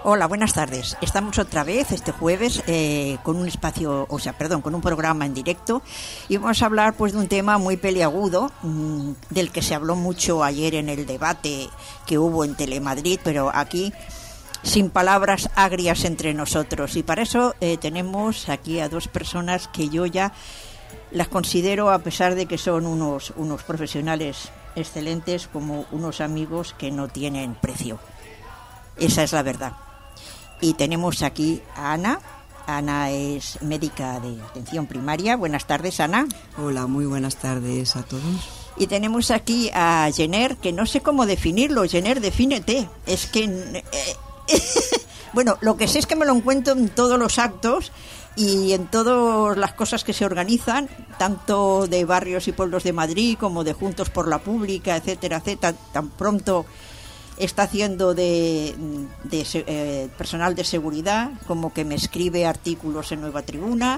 Hola, buenas tardes. Estamos otra vez este jueves con un programa en directo y vamos a hablar pues de un tema muy peliagudo del que se habló mucho ayer en el debate que hubo en Telemadrid, pero aquí sin palabras agrias entre nosotros. Y para eso tenemos aquí a dos personas que yo ya las considero, a pesar de que son unos profesionales excelentes, como unos amigos que no tienen precio. Esa es la verdad. Y tenemos aquí a Ana. Ana es médica de atención primaria. Buenas tardes, Ana. Hola, muy buenas tardes a todos. Y tenemos aquí a Jenner, que no sé cómo definirlo. Jenner, defínete. Es que... bueno, lo que sé es que me lo encuentro en todos los actos y en todas las cosas que se organizan, tanto de barrios y pueblos de Madrid como de Juntos por la Pública, etcétera, etcétera. Tan pronto está haciendo de personal de seguridad, como que me escribe artículos en Nueva Tribuna.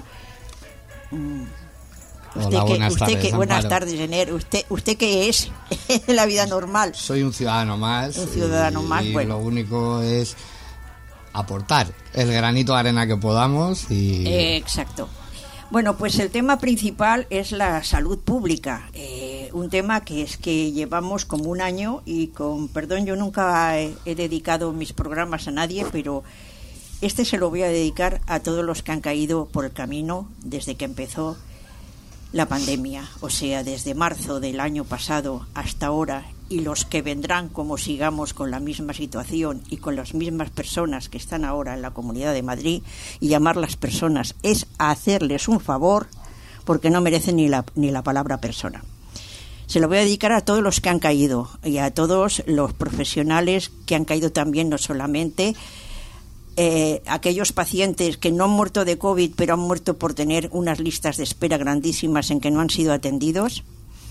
Buenas tardes, Jenner. ¿Usted qué es en la vida normal? Soy un ciudadano más. Un ciudadano más, bueno. Lo único es aportar el granito de arena que podamos y... Exacto. Bueno, pues el tema principal es la salud pública, un tema que es que llevamos como un año y con perdón, yo nunca he dedicado mis programas a nadie, pero este se lo voy a dedicar a todos los que han caído por el camino desde que empezó la pandemia, o sea, desde marzo del año pasado hasta ahora, y los que vendrán como sigamos con la misma situación y con las mismas personas que están ahora en la Comunidad de Madrid. Y llamar las personas es hacerles un favor, porque no merecen ni la palabra persona. Se lo voy a dedicar a todos los que han caído y a todos los profesionales que han caído también, no solamente aquellos pacientes que no han muerto de COVID, pero han muerto por tener unas listas de espera grandísimas en que no han sido atendidos.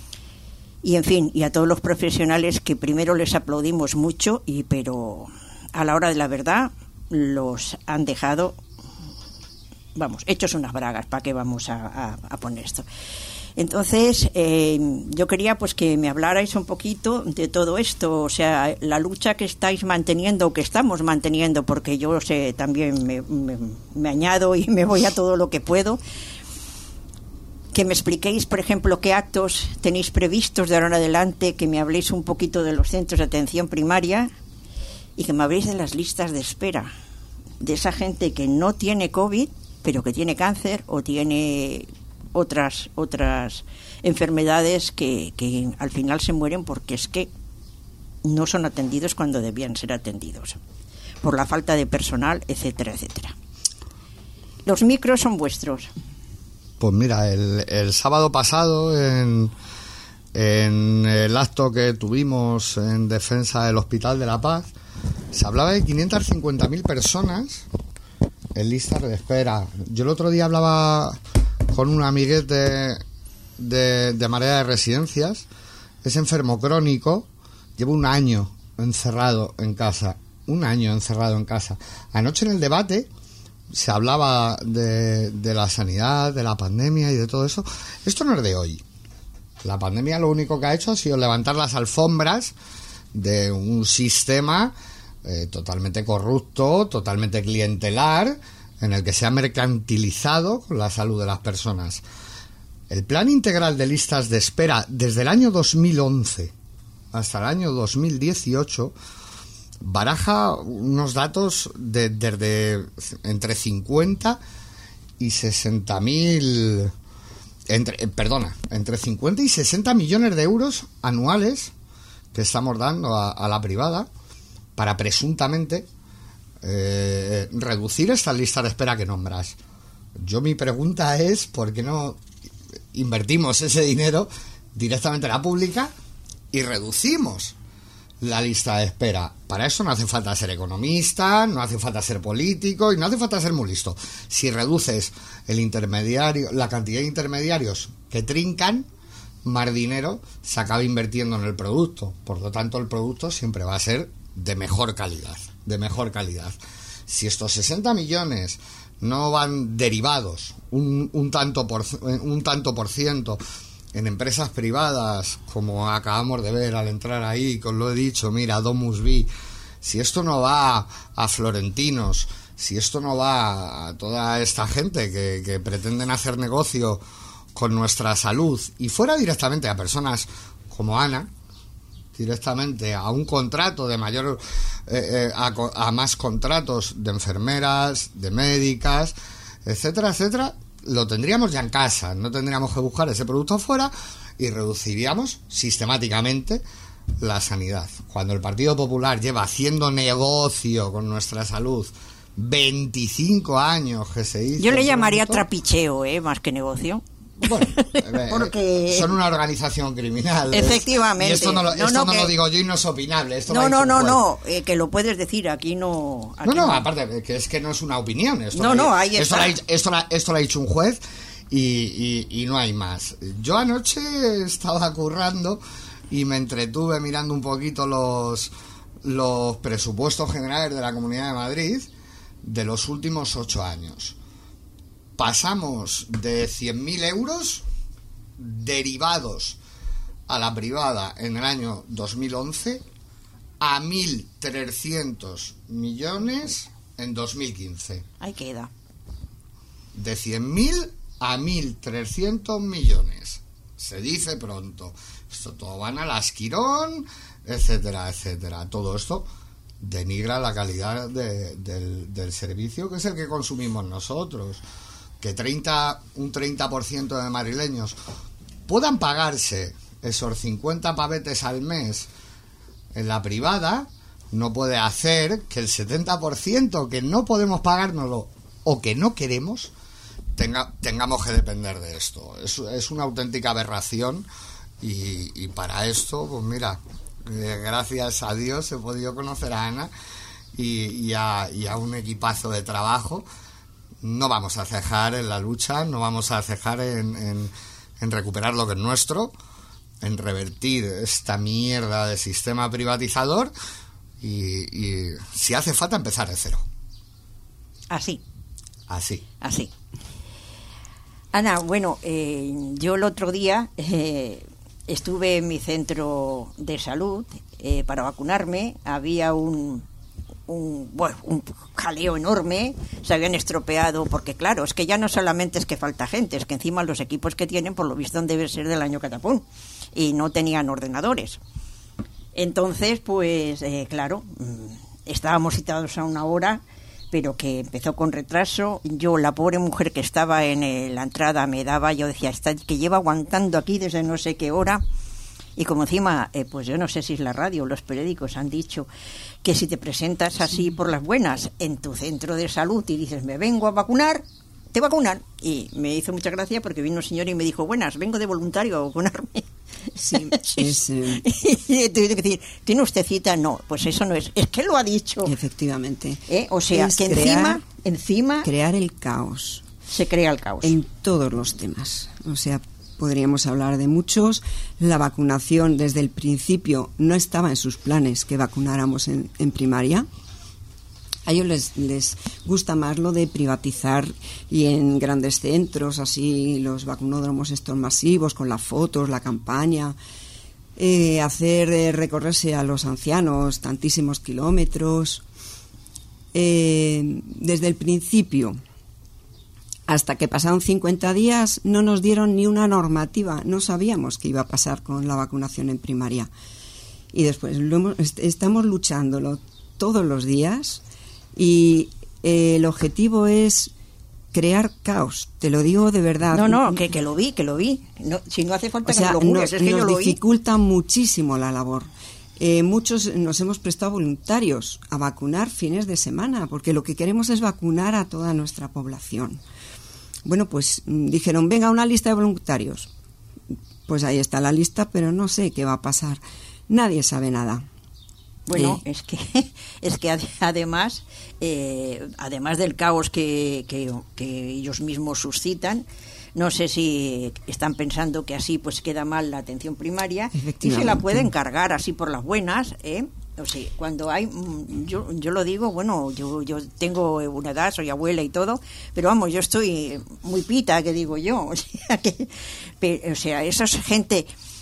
Y en fin, y a todos los profesionales que primero les aplaudimos mucho, pero a la hora de la verdad los han dejado, hechos unas bragas. ¿Para qué vamos a poner esto? Entonces, yo quería pues que me hablarais un poquito de todo esto, o sea, la lucha que estáis manteniendo, que estamos manteniendo, porque yo sé, también me añado y me voy a todo lo que puedo. Que me expliquéis, por ejemplo, qué actos tenéis previstos de ahora en adelante, que me habléis un poquito de los centros de atención primaria y que me habléis de las listas de espera, de esa gente que no tiene COVID, pero que tiene cáncer o tiene otras enfermedades que al final se mueren porque es que no son atendidos cuando debían ser atendidos, por la falta de personal, etcétera, etcétera. Los micros son vuestros. Pues mira, el sábado pasado en el acto que tuvimos en defensa del Hospital de la Paz se hablaba de 550.000 personas en listas de espera. Yo el otro día hablaba con un amiguete de Marea de Residencias. Es enfermo crónico, lleva un año encerrado en casa. Anoche en el debate se hablaba de la sanidad, de la pandemia y de todo eso. Esto no es de hoy. La pandemia lo único que ha hecho ha sido levantar las alfombras de un sistema totalmente corrupto, totalmente clientelar, en el que se ha mercantilizado la salud de las personas. El Plan Integral de Listas de Espera desde el año 2011 hasta el año 2018 baraja unos datos desde entre 50 y 60.000 entre 50 y 60 millones de euros anuales que estamos dando a la privada para presuntamente reducir estas listas de espera que nombras. Mi pregunta es ¿por qué no invertimos ese dinero directamente en la pública y reducimos la lista de espera? Para eso no hace falta ser economista, no hace falta ser político y no hace falta ser muy listo. Si reduces el intermediario, la cantidad de intermediarios que trincan, más dinero se acaba invirtiendo en el producto. Por lo tanto, el producto siempre va a ser de mejor calidad. Si estos 60 millones no van derivados un tanto por ciento en empresas privadas, como acabamos de ver al entrar ahí, que os lo he dicho, mira, DomusVi, si esto no va a florentinos, si esto no va a toda esta gente que pretenden hacer negocio con nuestra salud y fuera directamente a personas como Ana, directamente a un contrato de mayor a más contratos de enfermeras, de médicas, etcétera, etcétera, lo tendríamos ya en casa, no tendríamos que buscar ese producto afuera y reduciríamos sistemáticamente la sanidad. Cuando el Partido Popular lleva haciendo negocio con nuestra salud 25 años que se hizo... Yo le llamaría trapicheo, más que negocio. Bueno, porque son una organización criminal. Efectivamente. Y esto no lo digo yo y no es opinable. Esto no, que lo puedes decir, aquí no... Aparte, que es que no es una opinión. Esto lo ha dicho un juez y no hay más. Yo anoche estaba currando y me entretuve mirando un poquito los presupuestos generales de la Comunidad de Madrid de los últimos 8 años. Pasamos de 100.000 euros derivados a la privada en el año 2011 a 1.300 millones en 2015. Ahí queda. De 100.000 a 1.300 millones. Se dice pronto. Esto todo van al Asquirón, etcétera, etcétera. Todo esto denigra la calidad del servicio, que es el que consumimos nosotros. Que un 30% de madrileños puedan pagarse esos 50 pavetes al mes en la privada, no puede hacer que el 70% que no podemos pagárnoslo o que no queremos, tengamos que depender de esto. Es una auténtica aberración y para esto, pues mira, gracias a Dios he podido conocer a Ana y a un equipazo de trabajo. No vamos a cejar en la lucha, no vamos a cejar en recuperar lo que es nuestro, en revertir esta mierda de sistema privatizador y si hace falta empezar de cero. Así. Ana, bueno, yo el otro día estuve en mi centro de salud para vacunarme. Había un jaleo enorme, se habían estropeado, porque claro, es que ya no solamente es que falta gente, es que encima los equipos que tienen, por lo visto, deben ser del año catapún, y no tenían ordenadores. Entonces, pues, claro, estábamos citados a una hora, pero que empezó con retraso. Yo, la pobre mujer que estaba en la entrada, yo decía, está que lleva aguantando aquí desde no sé qué hora. Y como encima, pues yo no sé si es la radio o los periódicos han dicho que si te presentas así por las buenas en tu centro de salud y dices, me vengo a vacunar, te vacunan. Y me hizo mucha gracia porque vino un señor y me dijo, buenas, vengo de voluntario a vacunarme. Sí, Y tuve que decir, ¿tiene usted cita? No, pues eso no es que lo ha dicho. Efectivamente. O sea, es que encima crear el caos. Se crea el caos. En todos los temas. O sea, podríamos hablar de muchos. La vacunación desde el principio no estaba en sus planes que vacunáramos en primaria. A ellos les gusta más lo de privatizar y en grandes centros, así los vacunódromos estos masivos, con las fotos, la campaña, hacer recorrerse a los ancianos tantísimos kilómetros. Desde el principio hasta que pasaron 50 días no nos dieron ni una normativa, no sabíamos qué iba a pasar con la vacunación en primaria. Y después estamos luchándolo todos los días y el objetivo es crear caos, te lo digo de verdad. No, que lo vi. No, si no hace falta que me lo jures, es que yo lo vi. Nos dificulta muchísimo la labor. Muchos nos hemos prestado voluntarios a vacunar fines de semana, porque lo que queremos es vacunar a toda nuestra población. Bueno, pues dijeron, venga, una lista de voluntarios. Pues ahí está la lista, pero no sé qué va a pasar. Nadie sabe nada. Bueno, es que además del caos que ellos mismos suscitan, no sé si están pensando que así pues queda mal la atención primaria y se la pueden cargar así por las buenas, O sea, cuando hay, yo lo digo, bueno, yo tengo una edad, soy abuela y todo, pero vamos, yo estoy muy pita, que digo yo, o sea, esa gente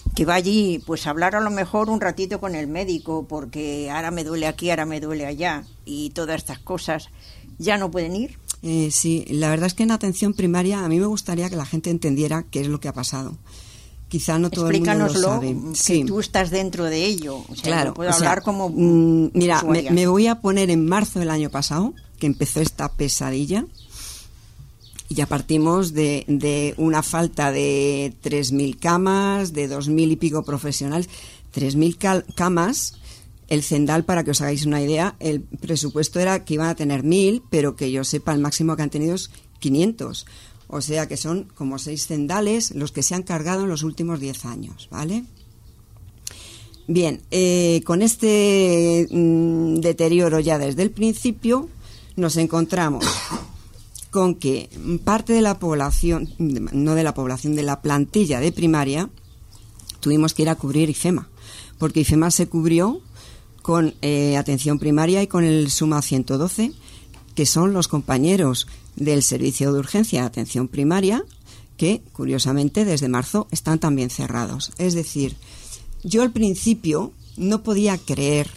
que va allí pues a hablar a lo mejor un ratito con el médico porque ahora me duele aquí, ahora me duele allá y todas estas cosas, ¿ya no pueden ir? Sí, la verdad es que en atención primaria a mí me gustaría que la gente entendiera qué es lo que ha pasado. Quizá no todo el mundo lo sabe. Que sí. Tú estás dentro de ello. O sea, claro, no puedo hablar como mira, me voy a poner en marzo del año pasado, que empezó esta pesadilla, y ya partimos de una falta de 3.000 camas, de 2.000 y pico profesionales. 3.000 camas. El Cendal, para que os hagáis una idea, el presupuesto era que iban a tener 1.000, pero que yo sepa, el máximo que han tenido es 500. O sea que son como 6 cendales los que se han cargado en los últimos 10 años, ¿vale? Bien, con este deterioro ya desde el principio, nos encontramos con que parte de la población, no de la población, de la plantilla de primaria, tuvimos que ir a cubrir IFEMA, porque IFEMA se cubrió con atención primaria y con el Suma 112, que son los compañeros del servicio de urgencia de atención primaria, que curiosamente desde marzo están también cerrados. Es decir, yo al principio no podía creer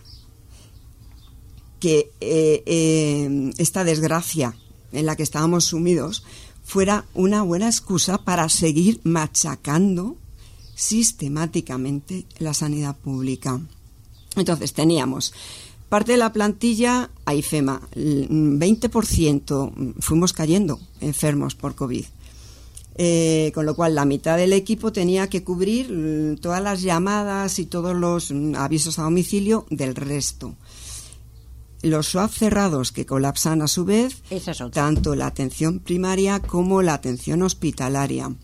que esta desgracia en la que estábamos sumidos fuera una buena excusa para seguir machacando sistemáticamente la sanidad pública. Entonces teníamos parte de la plantilla a IFEMA, 20% fuimos cayendo enfermos por COVID, con lo cual la mitad del equipo tenía que cubrir todas las llamadas y todos los avisos a domicilio del resto. Los SWAP cerrados que colapsan a su vez, tanto la atención primaria como la atención hospitalaria.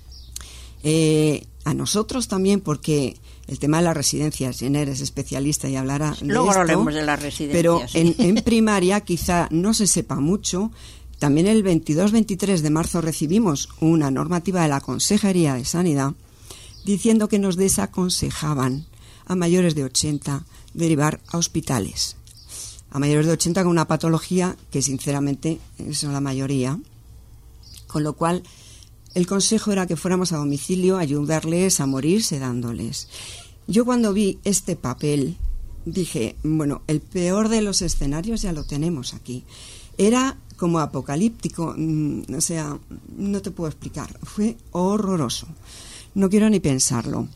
A nosotros también, porque el tema de las residencias, Jenner es especialista y hablará de luego esto, hablemos de las residencias. Pero en primaria quizá no se sepa mucho. También el 22-23 de marzo recibimos una normativa de la Consejería de Sanidad diciendo que nos desaconsejaban a mayores de 80 derivar a hospitales. A mayores de 80 con una patología que sinceramente son la mayoría. Con lo cual el consejo era que fuéramos a domicilio a ayudarles a morir sedándoles. Yo cuando vi este papel dije, bueno, el peor de los escenarios ya lo tenemos aquí. Era como apocalíptico, o sea, no te puedo explicar. Fue horroroso. No quiero ni pensarlo.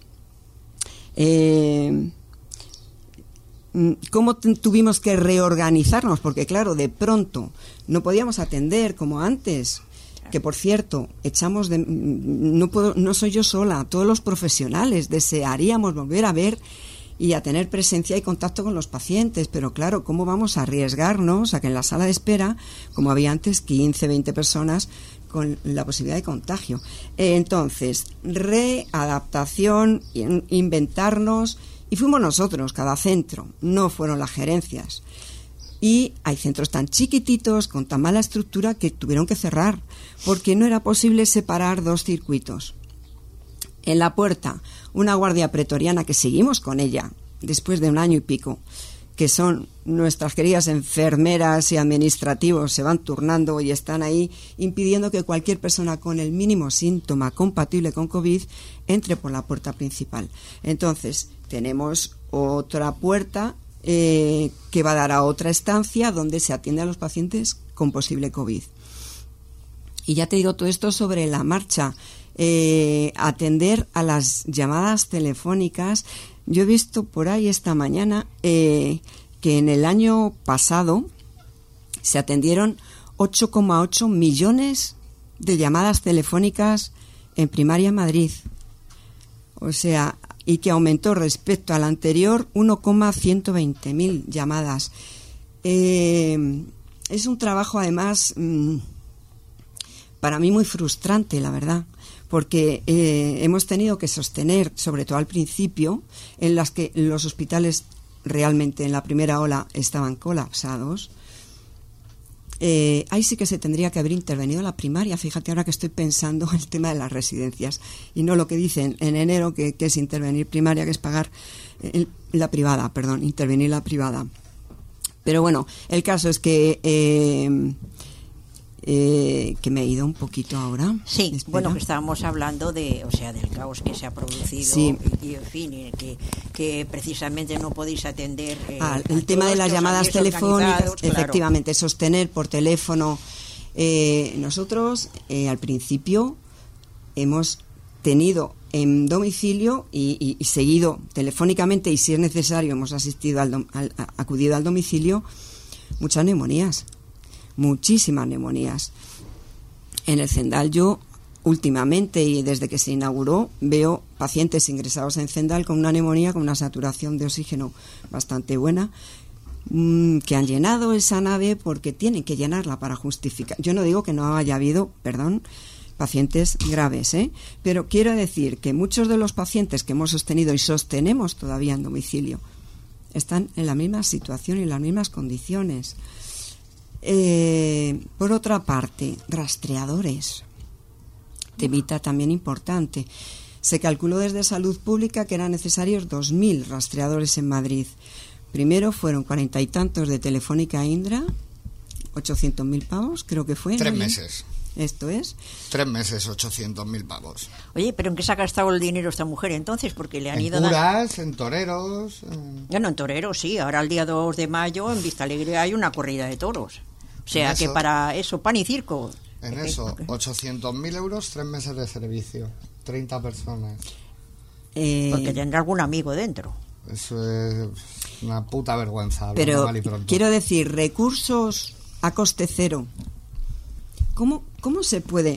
¿Cómo tuvimos que reorganizarnos? Porque claro, de pronto no podíamos atender como antes. Que por cierto, no soy yo sola, todos los profesionales desearíamos volver a ver y a tener presencia y contacto con los pacientes, pero claro, ¿cómo vamos a arriesgarnos a que en la sala de espera, como había antes, 15, 20 personas con la posibilidad de contagio? Entonces, readaptación, inventarnos, y fuimos nosotros, cada centro, no fueron las gerencias. Y hay centros tan chiquititos, con tan mala estructura, que tuvieron que cerrar, porque no era posible separar dos circuitos. En la puerta, una guardia pretoriana, que seguimos con ella, después de 1 año y pico, que son nuestras queridas enfermeras y administrativos, se van turnando y están ahí impidiendo que cualquier persona con el mínimo síntoma compatible con COVID entre por la puerta principal. Entonces, tenemos otra puerta que va a dar a otra estancia donde se atiende a los pacientes con posible COVID. Y ya te digo todo esto sobre la marcha. Atender a las llamadas telefónicas. Yo he visto por ahí esta mañana que en el año pasado se atendieron 8,8 millones de llamadas telefónicas en primaria en Madrid. O sea, y que aumentó respecto al anterior 1,120.000 llamadas. Es un trabajo además para mí muy frustrante, la verdad, porque hemos tenido que sostener, sobre todo al principio, en las que los hospitales realmente en la primera ola estaban colapsados. Ahí sí que se tendría que haber intervenido la primaria. Fíjate ahora que estoy pensando el tema de las residencias y no lo que dicen en enero que es intervenir primaria, que es pagar intervenir la privada. Pero bueno, el caso es que que me he ido un poquito ahora. Sí, Espera. bueno, que estábamos hablando del caos que se ha producido, Sí. y en fin, que precisamente no podéis atender. El tema de las llamadas telefónicas, efectivamente, sostener por teléfono. Nosotros al principio hemos tenido en domicilio y seguido telefónicamente, y si es necesario hemos acudido al domicilio, muchas neumonías, muchísimas neumonías. En el Zendal yo últimamente y desde que se inauguró veo pacientes ingresados en Zendal con una neumonía, con una saturación de oxígeno bastante buena, que han llenado esa nave porque tienen que llenarla para justificar. Yo no digo que no haya habido, pacientes graves, pero quiero decir que muchos de los pacientes que hemos sostenido y sostenemos todavía en domicilio están en la misma situación y en las mismas condiciones. Por otra parte, rastreadores, temita también importante. Se calculó desde Salud Pública que eran necesarios 2.000 rastreadores en Madrid. Primero fueron 40 y tantos de Telefónica Indra, 800.000 pavos, creo que fue. 3 meses. Esto es. 3 meses, 800.000 pavos. Oye, ¿pero en qué se ha gastado el dinero esta mujer entonces? Porque le han en ido... curas, en toreros... Bueno, en toreros, sí. Ahora el día 2 de mayo en Vistalegre hay una corrida de toros. O sea, que para eso, pan y circo. En eso, 800.000 euros, 3 meses de servicio, 30 personas. Porque tendrá algún amigo dentro. Eso es una puta vergüenza. Pero mal y pronto. Quiero decir, recursos a coste cero. ¿Cómo se puede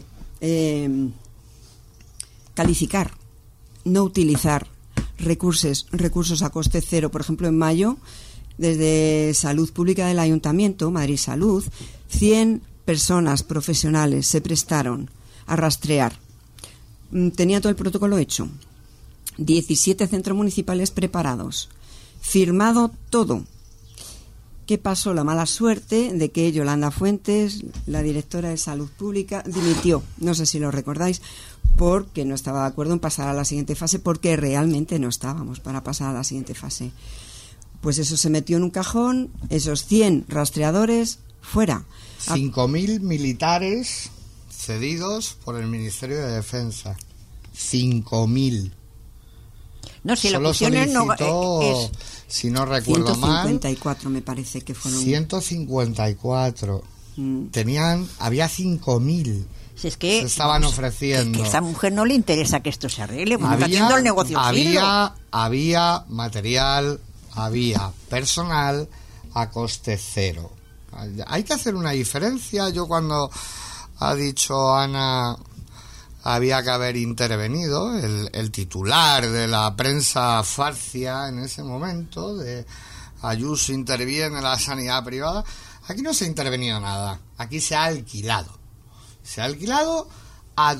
calificar, no utilizar recursos a coste cero? Por ejemplo, en mayo, desde Salud Pública del Ayuntamiento, Madrid Salud, 100 personas profesionales se prestaron a rastrear. Tenía todo el protocolo hecho. 17 centros municipales preparados. Firmado todo. ¿Qué pasó? La mala suerte de que Yolanda Fuentes, la directora de Salud Pública, dimitió. No sé si lo recordáis, porque no estaba de acuerdo en pasar a la siguiente fase, porque realmente no estábamos para pasar a la siguiente fase. Pues eso se metió en un cajón, esos 100 rastreadores fuera. 5.000 militares cedidos por el Ministerio de Defensa. 5.000. No, si solo la cuestión solicitó, si no recuerdo 154 me parece que fueron. 154. Había 5.000. Si es que se estaban ofreciendo. Que a esta mujer no le interesa que esto se arregle, porque está haciendo el negocio había material, había personal a coste cero. Hay que hacer una diferencia. Yo cuando ha dicho Ana había que haber intervenido, el titular de la prensa farcia en ese momento, de Ayuso interviene en la sanidad privada, aquí no se ha intervenido nada, aquí se ha alquilado. Se ha alquilado a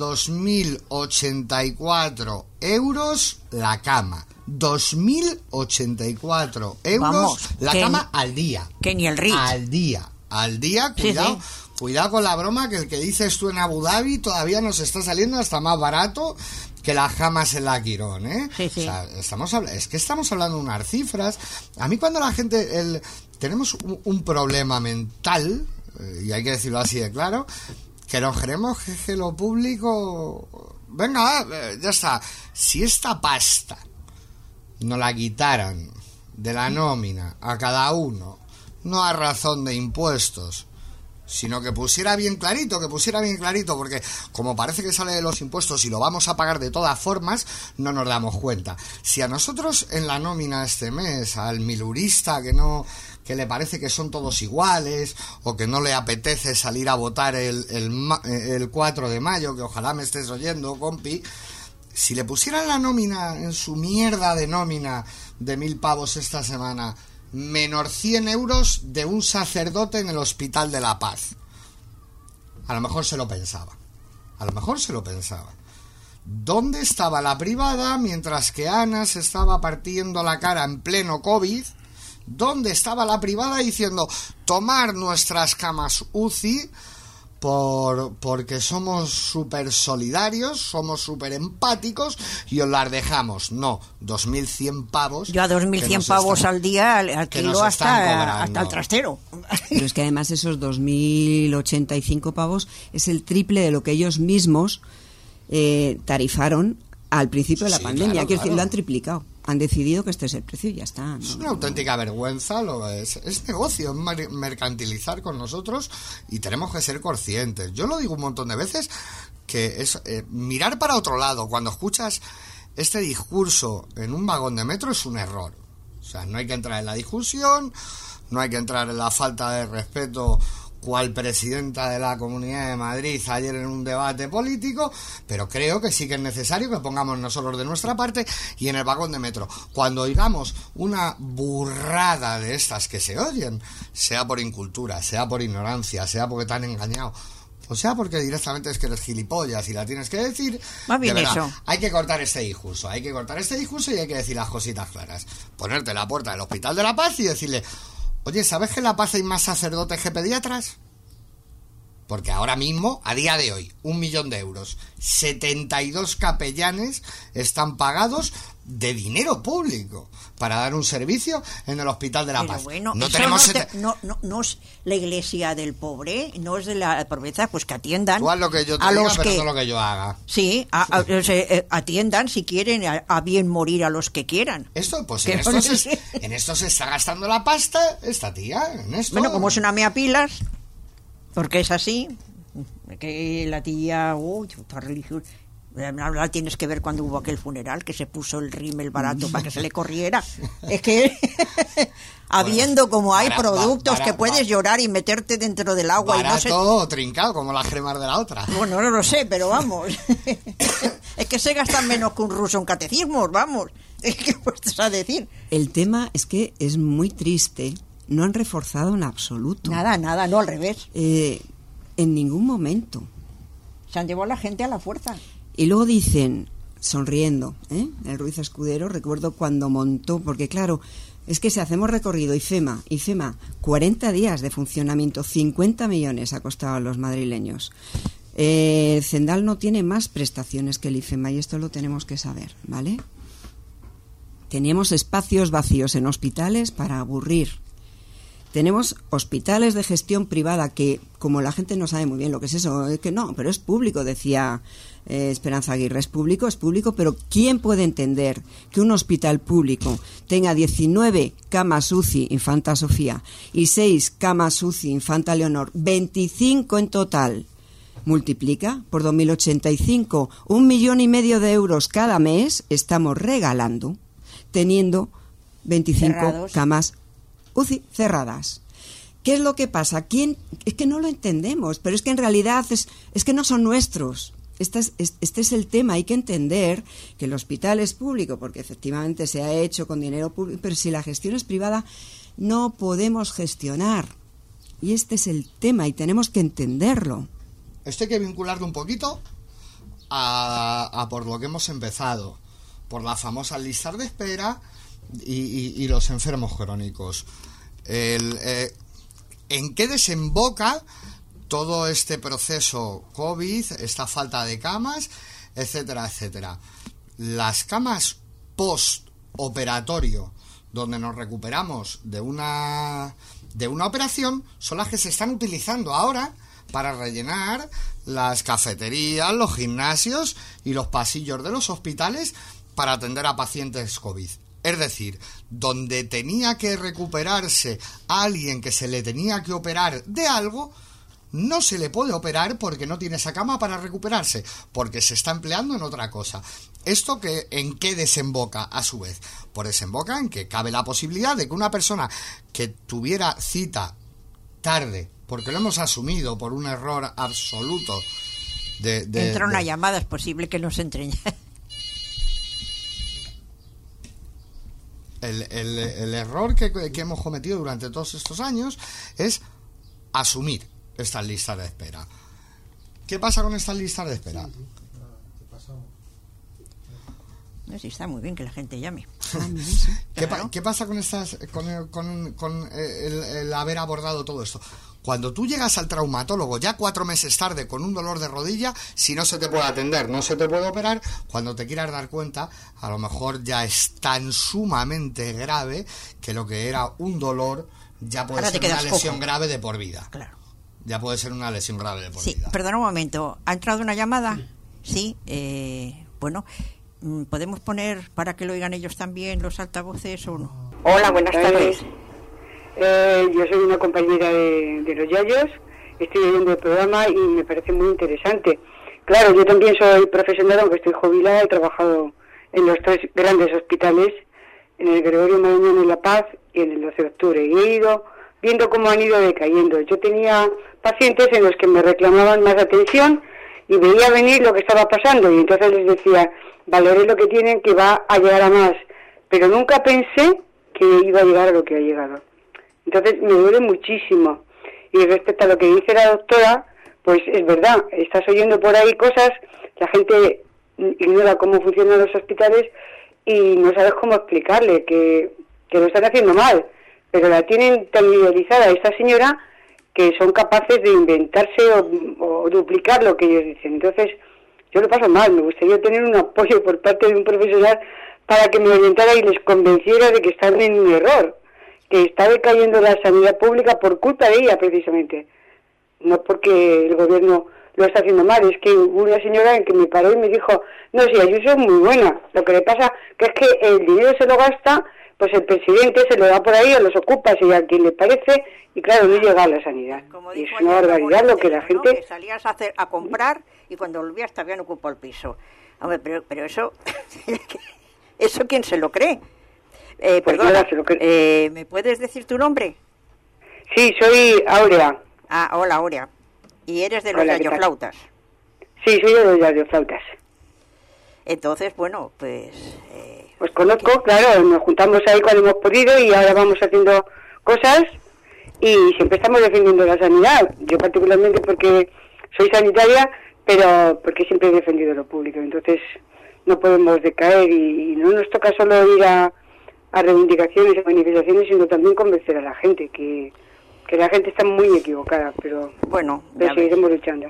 2.084 euros la cama. 2.084 euros. Vamos, la cama al día. Que ni el Ritz. Al día, cuidado. Sí. Cuidado con la broma, que el que dices tú en Abu Dhabi todavía nos está saliendo hasta más barato que las camas en la Quirón, ¿eh? Sí, sí. O sea, estamos hablando de unas cifras. A mí cuando la gente... tenemos un problema mental, y hay que decirlo así de claro, que nos queremos que lo público... Venga, ya está. Si esta pasta nos la quitaran de la nómina a cada uno, no a razón de impuestos, sino que pusiera bien clarito, porque como parece que sale de los impuestos y lo vamos a pagar de todas formas, no nos damos cuenta. Si a nosotros en la nómina este mes, al milurista que le parece que son todos iguales, o que no le apetece salir a votar el 4 de mayo, que ojalá me estés oyendo, compi, si le pusieran la nómina en su mierda de nómina de 1.000 pavos esta semana, menos 100 euros de un sacerdote en el Hospital de la Paz, a lo mejor se lo pensaba. ¿Dónde estaba la privada mientras que Ana se estaba partiendo la cara en pleno COVID? ¿Dónde estaba la privada diciendo tomar nuestras camas UCI porque somos súper solidarios, somos súper empáticos y os las dejamos. No, 2.100 pavos. Yo a 2.100 pavos al día alquilo hasta el trastero. Pero es que además esos 2.085 pavos es el triple de lo que ellos mismos tarifaron al principio de la pandemia. Claro, Quiero decir, lo han triplicado. Han decidido que este es el precio y ya está. ¿No? Es una auténtica vergüenza, es negocio, es mercantilizar con nosotros y tenemos que ser conscientes. Yo lo digo un montón de veces, que es mirar para otro lado. Cuando escuchas este discurso en un vagón de metro es un error. O sea, no hay que entrar en la discusión, no hay que entrar en la falta de respeto cual presidenta de la Comunidad de Madrid ayer en un debate político, pero creo que sí que es necesario que pongamos nosotros de nuestra parte. Y en el vagón de metro, cuando oigamos una burrada de estas que se oyen, sea por incultura, sea por ignorancia, sea porque te han engañado, o sea porque directamente es que eres gilipollas y la tienes que decir, más bien de verdad, eso. hay que cortar este discurso y hay que decir las cositas claras. Ponerte en la puerta del Hospital de la Paz y decirle: oye, ¿sabes que en La Paz hay más sacerdotes que pediatras? Porque ahora mismo, a día de hoy, 1 millón de euros, 72 capellanes están pagados de dinero público para dar un servicio en el Hospital de la Paz. Bueno, no tenemos no es la iglesia del pobre, no es de la pobreza, pues que atiendan. Tú haz lo que yo te diga, pero no lo que yo haga. Sí, atiendan si quieren a bien morir a los que quieran. Esto, pues en esto se está gastando la pasta esta tía, en esto. Bueno, como es una mea pilas, porque es así, que la tía, está religiosa. La tienes que ver cuando hubo aquel funeral, que se puso el rímel barato para que se le corriera. Es que habiendo como hay productos que puedes llorar y meterte dentro del agua barato y o trincado, como las cremas de la otra. Bueno, no lo sé, pero vamos. Es que se gastan menos que un ruso en catecismos, vamos. Es que puestos a decir. El tema es que es muy triste. No han reforzado en absoluto. Nada, no, al revés. En ningún momento. Se han llevado a la gente a la fuerza. Y luego dicen, sonriendo, el Ruiz Escudero, recuerdo cuando montó, porque claro, es que si hacemos recorrido IFEMA, 40 días de funcionamiento, 50 millones ha costado a los madrileños. Zendal no tiene más prestaciones que el IFEMA y esto lo tenemos que saber, ¿vale? Teníamos espacios vacíos en hospitales para aburrir. Tenemos hospitales de gestión privada que, como la gente no sabe muy bien lo que es eso, es que no, pero es público, decía Esperanza Aguirre, es público, pero ¿quién puede entender que un hospital público tenga 19 camas UCI Infanta Sofía y 6 camas UCI Infanta Leonor, 25 en total? Multiplica por 2.085, 1,5 millones de euros cada mes estamos regalando, teniendo 25 cerrados. Camas UCI cerradas. ¿Qué es lo que pasa? Es que no lo entendemos, pero es que en realidad es que no son nuestros. Este es el tema. Hay que entender que el hospital es público porque efectivamente se ha hecho con dinero público, pero si la gestión es privada no podemos gestionar. Y este es el tema y tenemos que entenderlo. Esto hay que vincularlo un poquito a por lo que hemos empezado, por las famosas listas de espera y los enfermos crónicos. ¿En qué desemboca todo este proceso COVID, esta falta de camas, etcétera, etcétera? Las camas post-operatorio, donde nos recuperamos de una operación, son las que se están utilizando ahora para rellenar las cafeterías, los gimnasios y los pasillos de los hospitales para atender a pacientes COVID. Es decir, donde tenía que recuperarse a alguien que se le tenía que operar de algo, no se le puede operar porque no tiene esa cama para recuperarse, porque se está empleando en otra cosa. ¿Esto en qué desemboca a su vez? Pues desemboca en que cabe la posibilidad de que una persona que tuviera cita tarde, porque lo hemos asumido por un error absoluto entra una llamada, es posible que nos entren. El error que hemos cometido durante todos estos años es asumir estas listas de espera. ¿Qué pasa con estas listas de espera? No, sí, está muy bien que la gente llame. ¿Qué pasa con estas, con el haber abordado todo esto? Cuando tú llegas al traumatólogo ya 4 meses tarde con un dolor de rodilla, si no se te puede atender, no se te puede operar, cuando te quieras dar cuenta, a lo mejor ya es tan sumamente grave que lo que era un dolor ya puede ser una lesión grave de por vida. Claro. Ya puede ser una lesión grave de por vida. Sí, perdona un momento. ¿Ha entrado una llamada? Sí. Bueno, ¿podemos poner para que lo oigan ellos también los altavoces o no? Hola, buenas tardes. Yo soy una compañera de los Yayos, estoy oyendo el programa y me parece muy interesante. Claro, yo también soy profesional, aunque estoy jubilada, he trabajado en los 3 grandes hospitales, en el Gregorio Marañón en La Paz y en el 12 de octubre, y he ido viendo cómo han ido decayendo. Yo tenía pacientes en los que me reclamaban más atención y veía venir lo que estaba pasando, y entonces les decía, valoré lo que tienen, que va a llegar a más, pero nunca pensé que iba a llegar a lo que ha llegado. Entonces me duele muchísimo. Y respecto a lo que dice la doctora, pues es verdad, estás oyendo por ahí cosas, la gente ignora cómo funcionan los hospitales y no sabes cómo explicarle que lo están haciendo mal, pero la tienen tan idealizada esta señora que son capaces de inventarse o duplicar lo que ellos dicen. Entonces yo lo paso mal, me gustaría tener un apoyo por parte de un profesional para que me orientara y les convenciera de que están en un error, que está decayendo la sanidad pública por culpa de ella precisamente, no porque el gobierno lo está haciendo mal. Es que hubo una señora en que me paró y me dijo, no, si Ayuso es muy buena, lo que le pasa que es que el dinero se lo gasta, pues el presidente se lo da por ahí o los ocupa si a quien le parece, y claro, no llega a la sanidad. Y es una barbaridad lo que la gente... ¿no? Que salías a comprar y cuando volvías te habían ocupado el piso. Hombre, pero eso... ¿Eso quién se lo cree? Perdona, ¿me puedes decir tu nombre? Sí, soy Aurea. Ah, hola, Aurea. ¿Y eres de los Yayoflautas? Sí, soy de los Yayoflautas. Entonces, bueno, pues... pues conozco, claro, nos juntamos ahí cuando hemos podido y ahora vamos haciendo cosas y siempre estamos defendiendo la sanidad. Yo particularmente porque soy sanitaria, pero porque siempre he defendido lo público. Entonces no podemos decaer y no nos toca solo ir a reivindicaciones, a manifestaciones, sino también convencer a la gente que la gente está muy equivocada, pero bueno, seguiremos luchando.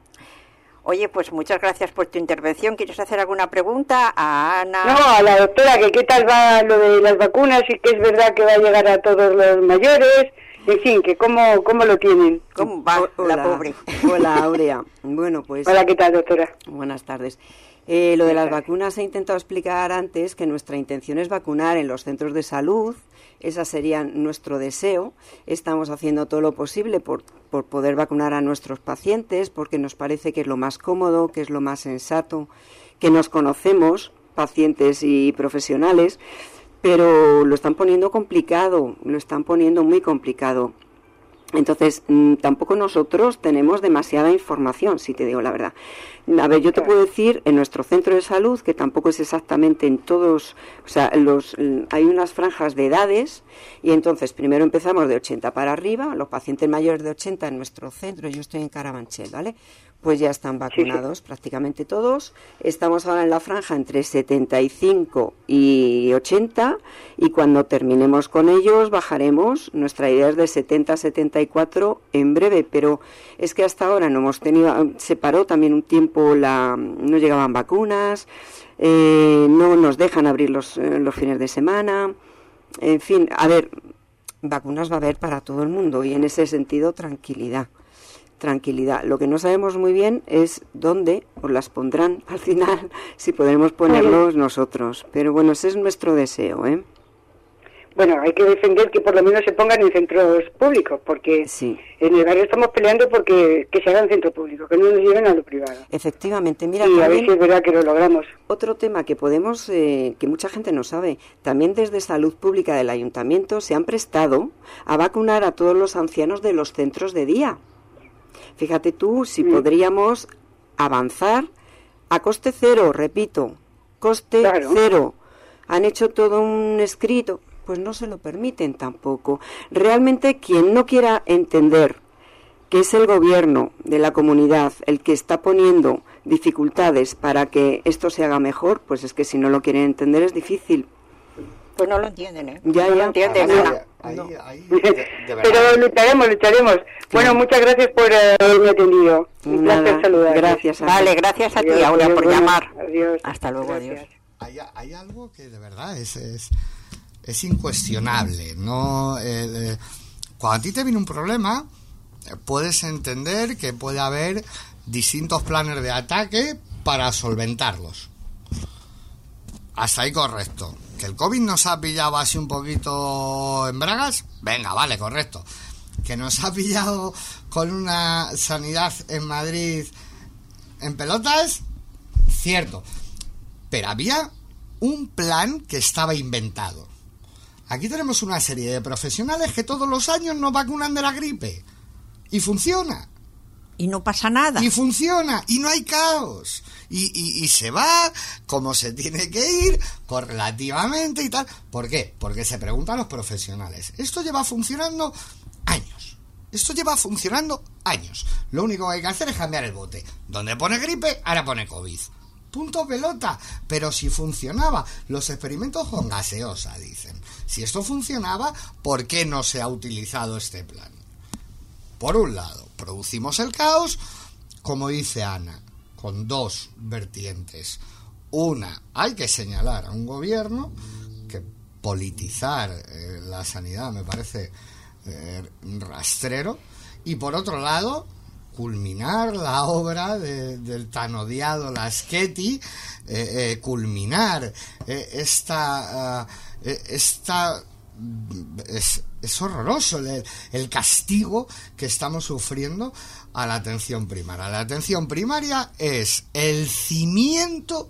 Oye, pues muchas gracias por tu intervención. ¿Quieres hacer alguna pregunta a Ana? No, a la doctora, que qué tal va lo de las vacunas y que es verdad que va a llegar a todos los mayores, en fin, que cómo lo tienen. ¿Cómo va la pobre? Hola, Aurea. Bueno, pues... Hola, ¿qué tal, doctora? Buenas tardes. Lo de las vacunas he intentado explicar antes que nuestra intención es vacunar en los centros de salud. Ese sería nuestro deseo. Estamos haciendo todo lo posible por poder vacunar a nuestros pacientes, porque nos parece que es lo más cómodo, que es lo más sensato, que nos conocemos, pacientes y profesionales, pero lo están poniendo complicado, lo están poniendo muy complicado. Entonces, tampoco nosotros tenemos demasiada información, si te digo la verdad. A ver, yo te puedo decir, en nuestro centro de salud, que tampoco es exactamente en todos, o sea, hay unas franjas de edades, y entonces primero empezamos de 80 para arriba, los pacientes mayores de 80 en nuestro centro, yo estoy en Carabanchel, ¿vale? Pues ya están vacunados prácticamente todos. Estamos ahora en la franja entre 75 y 80 y cuando terminemos con ellos bajaremos. Nuestra idea es de 70 a 74 en breve, pero es que hasta ahora no hemos tenido, se paró también un tiempo, no llegaban vacunas, no nos dejan abrir los fines de semana, en fin, a ver, vacunas va a haber para todo el mundo y en ese sentido tranquilidad. Lo que no sabemos muy bien es dónde os las pondrán al final, si podremos ponerlos nosotros. Pero bueno, ese es nuestro deseo, ¿eh? Bueno, hay que defender que por lo menos se pongan en centros públicos, porque sí. En el barrio estamos peleando porque que se hagan centros públicos, que no nos lleven a lo privado. Efectivamente, mira. Y a ver si es verdad que lo logramos. Otro tema que podemos, que mucha gente no sabe, también desde Salud Pública del Ayuntamiento se han prestado a vacunar a todos los ancianos de los centros de día. Fíjate tú si podríamos avanzar a coste cero, repito, coste cero. Han hecho todo un escrito, pues no se lo permiten tampoco. Realmente quien no quiera entender que es el gobierno de la comunidad el que está poniendo dificultades para que esto se haga mejor, pues es que si no lo quieren entender es difícil. Pues no lo entienden, ¿eh? Ya no lo entienden. No. De verdad. Pero lucharemos. Bueno, muchas gracias por haberme atendido. Un placer saludar. Gracias. Vale, gracias a ti, Adiós, Aurea, adiós, por bueno, llamar. adiós. Hasta luego, Gracias. adiós. Hay algo que de verdad es incuestionable, ¿no? Cuando a ti te viene un problema, puedes entender que puede haber distintos planes de ataque para solventarlos. Hasta ahí correcto. ¿Que el COVID nos ha pillado así un poquito en bragas? Venga, vale, correcto. ¿Que nos ha pillado con una sanidad en Madrid en pelotas? Cierto. Pero había un plan que estaba inventado. Aquí tenemos una serie de profesionales que todos los años nos vacunan de la gripe. Y funciona. Y no pasa nada. Y funciona, y no hay caos. Y se va como se tiene que ir, correlativamente y tal. ¿Por qué? Porque se preguntan los profesionales. Esto lleva funcionando años. Lo único que hay que hacer es cambiar el bote. Donde pone gripe, ahora pone COVID. Punto pelota. Pero si funcionaba, los experimentos con gaseosa, dicen. Si esto funcionaba, ¿por qué no se ha utilizado este plan? Por un lado, producimos el caos, como dice Ana, con dos vertientes. Una, hay que señalar a un gobierno que politizar la sanidad me parece rastrero, y por otro lado, culminar la obra del tan odiado Laschetti, culminar esta es horroroso el castigo que estamos sufriendo a la atención primaria. La atención primaria es el cimiento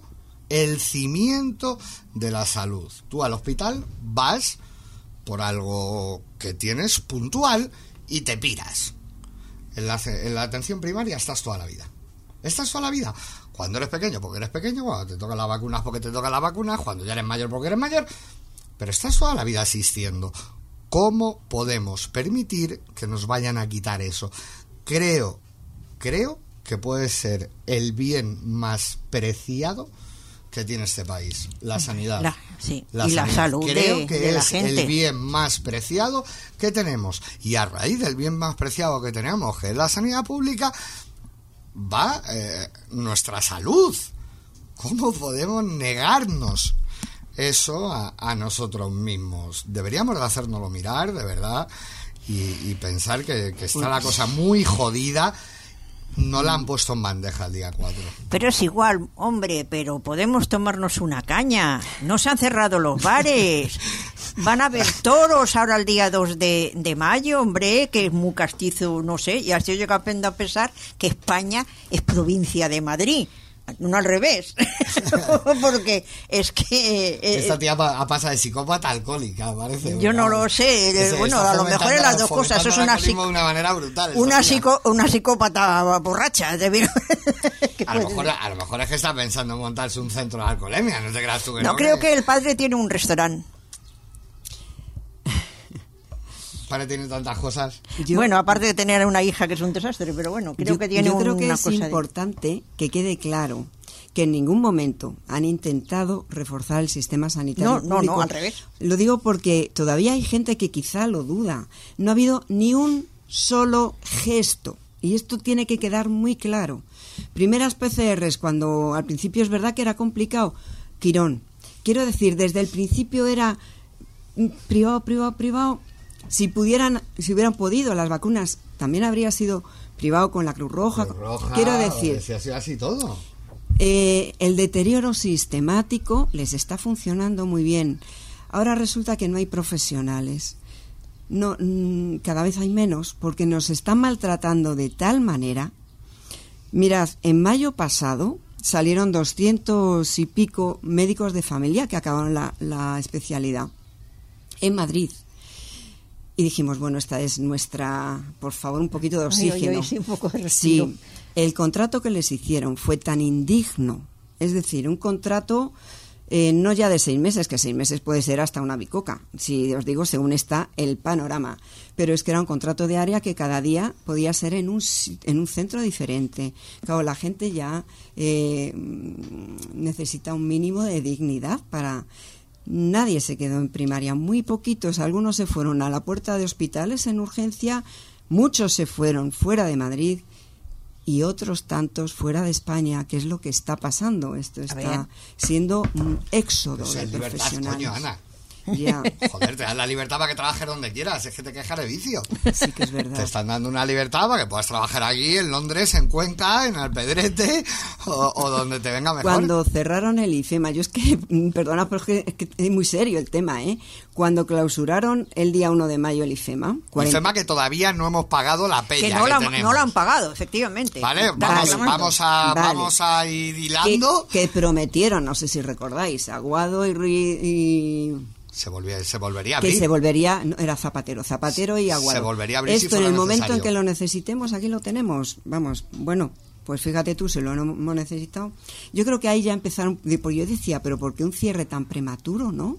de la salud. Tú al hospital vas por algo que tienes puntual y te piras. En la atención primaria estás toda la vida. Cuando eres pequeño, porque eres pequeño. Cuando te tocan las vacunas, porque te tocan las vacunas. Cuando ya eres mayor, porque eres mayor. Pero estás toda la vida asistiendo. ¿Cómo podemos permitir que nos vayan a quitar eso? Creo que puede ser el bien más preciado que tiene este país, la sanidad. La salud creo que de la es gente. el bien más preciado que tenemos. Y a raíz del bien más preciado que tenemos, que es la sanidad pública, va nuestra salud. ¿Cómo podemos negarnos eso a nosotros mismos? Deberíamos de hacérnoslo mirar, de verdad, y pensar que está la cosa muy jodida. No la han puesto en bandeja el día 4. Pero es igual, hombre, pero podemos tomarnos una caña. No se han cerrado los bares. Van a haber toros ahora el día 2 de mayo, hombre, que es muy castizo, no sé. Y así llega a pensar que España es provincia de Madrid. No al revés. Porque es que... Esta tía pasa de psicópata a alcohólica, parece. Yo no lo sé. Bueno, a lo mejor es las dos cosas. Eso es de una manera brutal. Una psicópata borracha. A lo mejor es que está pensando en montarse un centro de alcoholemia. No te creas tú que no. No, creo que el padre tiene un restaurante. Padre tiene tantas cosas. Bueno, aparte de tener una hija que es un desastre, pero bueno, creo que tiene una cosa. Yo creo que es importante que quede claro que en ningún momento han intentado reforzar el sistema sanitario público. No, al revés. Lo digo porque todavía hay gente que quizá lo duda. No ha habido ni un solo gesto, y esto tiene que quedar muy claro. Primeras PCRs, cuando al principio es verdad que era complicado. Quirón. Quiero decir, desde el principio era privado. Si hubieran podido, las vacunas también habría sido privado con la Cruz Roja. Quiero decir, si ha sido así todo. El deterioro sistemático les está funcionando muy bien. Ahora resulta que no hay profesionales. No, cada vez hay menos, porque nos están maltratando de tal manera. Mirad, en mayo pasado salieron 200 y pico médicos de familia que acabaron la especialidad en Madrid. Y dijimos, bueno, esta es nuestra, por favor, un poquito de oxígeno. Sí, un poco de respiro. Sí, el contrato que les hicieron fue tan indigno. Es decir, un contrato no ya de 6 meses, que 6 meses puede ser hasta una bicoca, si os digo, según está el panorama. Pero es que era un contrato de área que cada día podía ser en un centro diferente. Claro, la gente ya necesita un mínimo de dignidad para... nadie se quedó en primaria, muy poquitos, algunos se fueron a la puerta de hospitales en urgencia, muchos se fueron fuera de Madrid y otros tantos fuera de España, que es lo que está pasando. Esto está siendo un éxodo de profesionales. Coño, Ana. Ya. Joder, te dan la libertad para que trabajes donde quieras, es que te quejas de vicio. Sí que es verdad. Te están dando una libertad para que puedas trabajar aquí, en Londres, en Cuenca, en Alpedrete o donde te venga mejor. Cuando cerraron el IFEMA, yo es que, perdona, pero es que es muy serio el tema, ¿eh? Cuando clausuraron el día 1 de mayo el IFEMA... IFEMA que todavía no hemos pagado la pella que no la han pagado, efectivamente. Vale, vamos a ir hilando. Que prometieron, no sé si recordáis, Aguado y se volvería a abrir. Que se volvería, no, era Zapatero y Aguado. Se volvería a abrir. Esto si en el necesario. momento en que lo necesitemos, aquí lo tenemos. Vamos, bueno, pues fíjate tú, si lo hemos necesitado. Yo creo que ahí ya empezaron, porque yo decía, pero ¿por qué un cierre tan prematuro, no?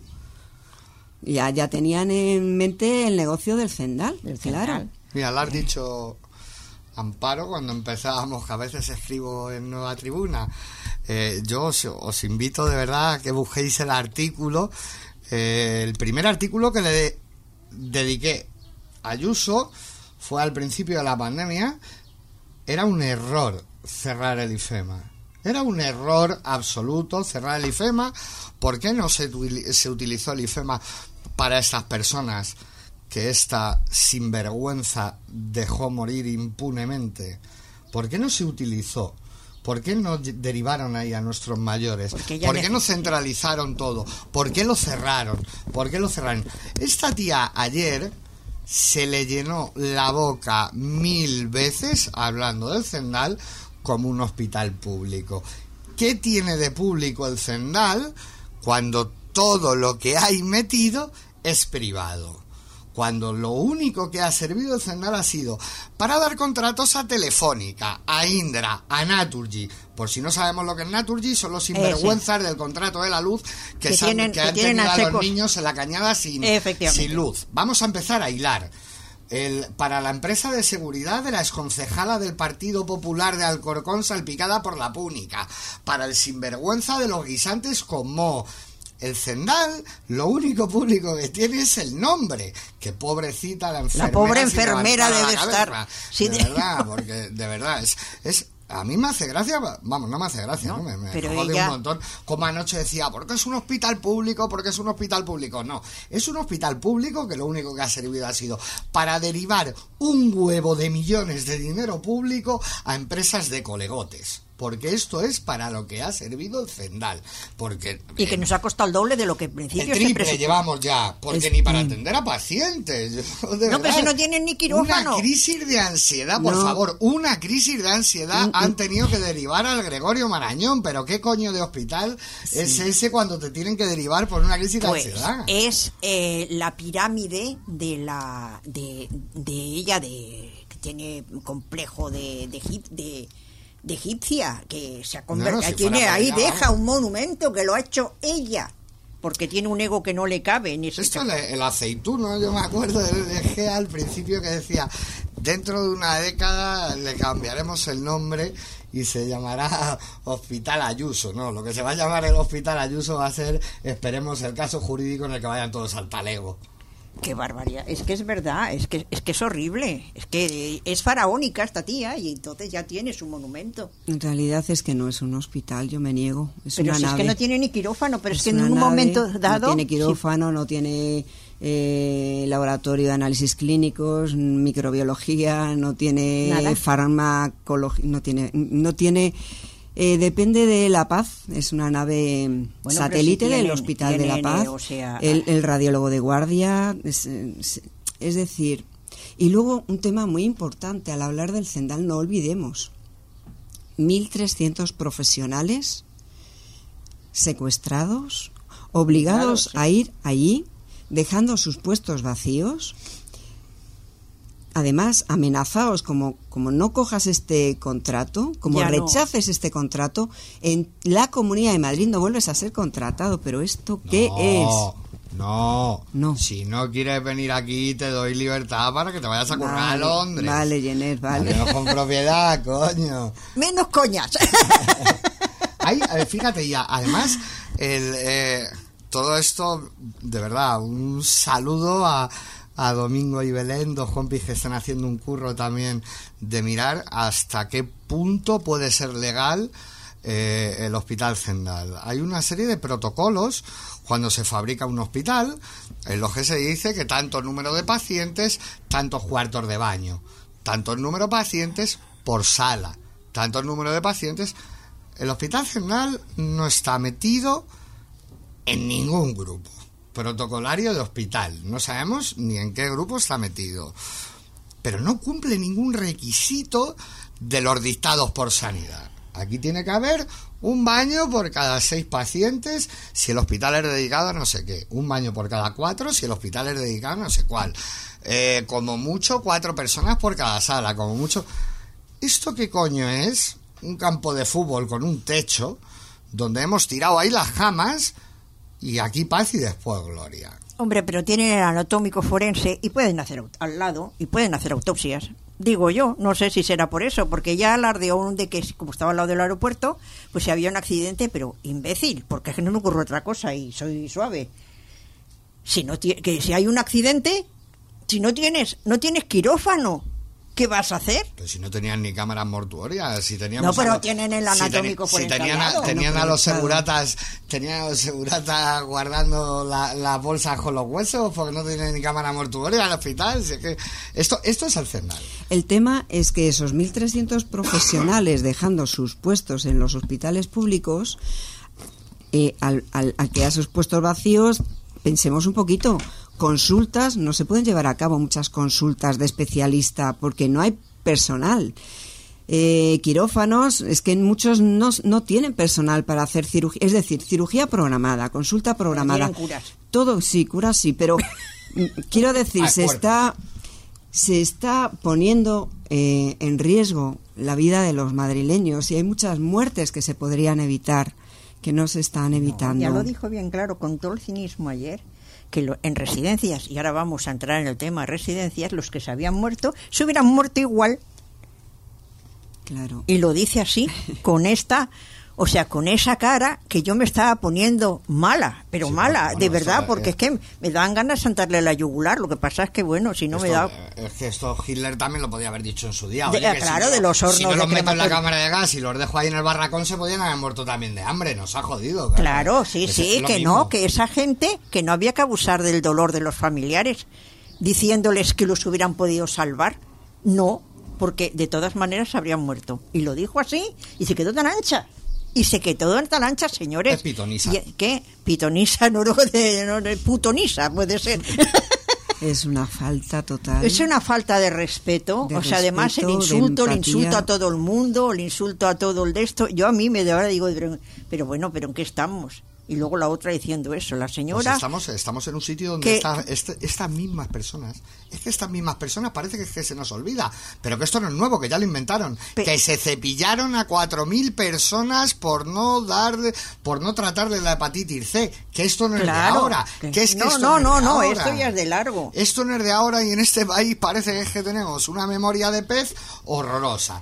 Ya tenían en mente el negocio del Zendal, claro. Mira, lo has dicho, Amparo, cuando empezábamos, que a veces escribo en Nueva Tribuna. Yo os invito de verdad a que busquéis el artículo. El primer artículo que le dediqué a Ayuso fue al principio de la pandemia. Era un error cerrar el IFEMA. Era un error absoluto cerrar el IFEMA. ¿Por qué no se utilizó el IFEMA para estas personas que esta sinvergüenza dejó morir impunemente? ¿Por qué no se utilizó? ¿Por qué no derivaron ahí a nuestros mayores? ¿Por qué no centralizaron todo? ¿Por qué lo cerraron? Esta tía ayer se le llenó la boca 1000 veces hablando del Zendal como un hospital público. ¿Qué tiene de público el Zendal cuando todo lo que hay metido es privado? Cuando lo único que ha servido el Zendal ha sido para dar contratos a Telefónica, a Indra, a Naturgy. Por si no sabemos lo que es Naturgy, son los sinvergüenzas del contrato de la luz que han tenido a los niños en la cañada sin luz. Vamos a empezar a hilar. Para la empresa de seguridad de la exconcejala del Partido Popular de Alcorcón salpicada por la púnica. Para el sinvergüenza de los guisantes con moho. El Zendal, lo único público que tiene es el nombre. Que pobrecita la enfermera. La pobre enfermera debe estar. Sí, de verdad, porque de verdad es a mí me hace gracia, vamos, no me hace gracia, ¿no? Me jode un montón. Como anoche decía, ¿por qué es un hospital público? ¿Por qué es un hospital público? No, es un hospital público que lo único que ha servido ha sido para derivar un huevo de millones de dinero público a empresas de colegotes. Porque esto es para lo que ha servido el Zendal. Porque, y que nos ha costado el doble de lo que en principio el triple llevamos ya. Porque ni para atender a pacientes. Pero si no tienen ni quirófano. Una crisis de ansiedad, por favor. Una crisis de ansiedad han tenido que derivar al Gregorio Marañón. Pero ¿qué coño de hospital es ese cuando te tienen que derivar por una crisis de ansiedad? Es la pirámide de ella, que tiene un complejo de egipcia, que se ha convertido, tiene ahí, deja un monumento que lo ha hecho ella, porque tiene un ego que no le cabe en ese. Esto el aceituno, yo me acuerdo de Gea al principio que decía, dentro de una década le cambiaremos el nombre y se llamará Hospital Ayuso. No, lo que se va a llamar el Hospital Ayuso va a ser, esperemos, el caso jurídico en el que vayan todos al talego. Qué barbaridad, es que es verdad, es que es horrible, es que es faraónica esta tía y entonces ya tiene su monumento. En realidad es que no es un hospital, yo me niego, es una nave. Es que no tiene ni quirófano, pero es que en un momento dado... No tiene quirófano, no tiene laboratorio de análisis clínicos, microbiología, no tiene farmacología, no tiene depende de La Paz, es una nave satélite del Hospital de La Paz, el radiólogo de guardia, es decir, y luego un tema muy importante, al hablar del Zendal no olvidemos, 1.300 profesionales secuestrados, obligados a ir allí, dejando sus puestos vacíos, además amenazados como no cojas este contrato, como ya rechaces este contrato, en la Comunidad de Madrid no vuelves a ser contratado. Pero ¿esto qué es? No. Si no quieres venir aquí, te doy libertad para que te vayas a currar a Londres. Vale, Jeanette, vale. Menos con propiedad, coño. Menos coñas. Fíjate ya, además, todo esto, de verdad, un saludo a Domingo y Belén, dos compis que están haciendo un curro también de mirar hasta qué punto puede ser legal el Hospital Zendal. Hay una serie de protocolos cuando se fabrica un hospital en los que se dice que tanto número de pacientes, tantos cuartos de baño, tanto número de pacientes por sala, tanto número de pacientes. El Hospital Zendal no está metido en ningún grupo protocolario de hospital, no sabemos ni en qué grupo está metido, pero no cumple ningún requisito de los dictados por sanidad. Aquí tiene que haber un baño por cada 6 pacientes si el hospital es dedicado a no sé qué, un baño por cada 4 si el hospital es dedicado a no sé cuál, como mucho 4 personas por cada sala, como mucho. ¿Esto qué coño es? Un campo de fútbol con un techo donde hemos tirado ahí las camas y aquí paz y después gloria. Hombre, pero tienen el anatómico forense y pueden hacer al lado y pueden hacer autopsias. Digo yo, no sé si será por eso, porque ya alardeó de que como estaba al lado del aeropuerto, pues si había un accidente, pero imbécil, porque es que no me ocurre otra cosa y soy suave. Que si hay un accidente, si no tienes quirófano, ¿qué vas a hacer? Pero si no tenían ni cámaras mortuorias, si teníamos... No, pero tienen el anatómico forense. Si tenían a los seguratas, guardando las bolsas con los huesos, porque no tienen ni cámara mortuoria al hospital. Si es que esto es el Zendal. El tema es que esos 1.300 profesionales dejando sus puestos en los hospitales públicos, al quedar sus puestos vacíos, pensemos un poquito. Consultas, no se pueden llevar a cabo muchas consultas de especialista porque no hay personal. Quirófanos, es que muchos no tienen personal para hacer cirugía, es decir, cirugía programada, consulta programada. Curas. Todo, sí, curas sí, pero quiero decir, se está poniendo en riesgo la vida de los madrileños y hay muchas muertes que se podrían evitar, que no se están evitando. Ya lo dijo bien claro, con todo el cinismo ayer, que en residencias, y ahora vamos a entrar en el tema de residencias, los que se habían muerto, se hubieran muerto igual. Claro. Y lo dice así, con esa cara que yo me estaba poniendo mala, pero sí, mala, bueno, de verdad, porque es que me dan ganas de saltarle la yugular. Lo que pasa es que, bueno, si no me da... Es que esto Hitler también lo podía haber dicho en su día. Claro, de los hornos. Si no los meto en la cámara de gas y los dejo ahí en el barracón, se podían haber muerto también de hambre, nos ha jodido. Claro, sí, que no, que esa gente, que no había que abusar del dolor de los familiares, diciéndoles que los hubieran podido salvar. No, porque de todas maneras habrían muerto. Y lo dijo así, y se quedó tan ancha. Y se quedó en tan ancha, señores. Es pitonisa. ¿Qué? Pitonisa, no, putonisa, puede ser. Es una falta total. Es una falta de respeto. O sea, además el insulto a todo el mundo, el insulto a todo el de esto. Yo a mí me de ahora digo, pero bueno, ¿pero en qué estamos? Y luego la otra diciendo eso, la señora... Pues estamos en un sitio donde estas mismas personas... Es que estas mismas personas parece que se nos olvida, pero que esto no es nuevo, que ya lo inventaron. Que se cepillaron a 4.000 personas por no tratarle la hepatitis C. Que esto no es de ahora. No, esto ya es de largo. Esto no es de ahora y en este país parece que tenemos una memoria de pez horrorosa.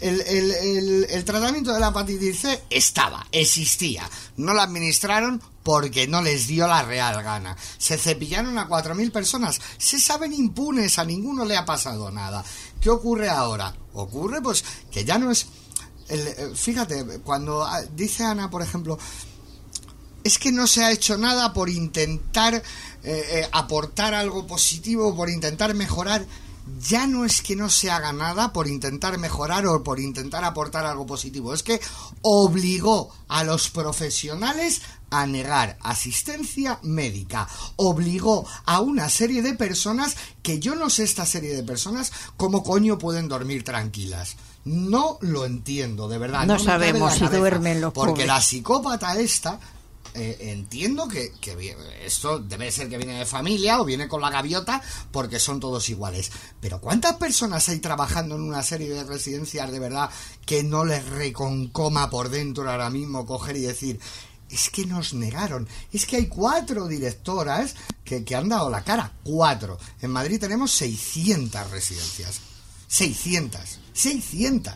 El tratamiento de la hepatitis C existía. No lo administraron porque no les dio la real gana. Se cepillaron a 4.000 personas. Se saben impunes, a ninguno le ha pasado nada. ¿Qué ocurre ahora? Ocurre pues que ya no es... fíjate, cuando dice Ana, por ejemplo, es que no se ha hecho nada por intentar aportar algo positivo, por intentar mejorar... Ya no es que no se haga nada por intentar mejorar o por intentar aportar algo positivo, es que obligó a los profesionales a negar asistencia médica, obligó a una serie de personas que yo no sé esta serie de personas cómo coño pueden dormir tranquilas. No lo entiendo, de verdad. No sabemos si duermen los pobres. Porque la psicópata esta... entiendo que esto debe ser que viene de familia o viene con la gaviota porque son todos iguales, pero ¿cuántas personas hay trabajando en una serie de residencias de verdad que no les reconcoma por dentro ahora mismo coger y decir, es que nos negaron, es que hay 4 directoras que han dado la cara, 4, en Madrid tenemos 600 residencias, 600.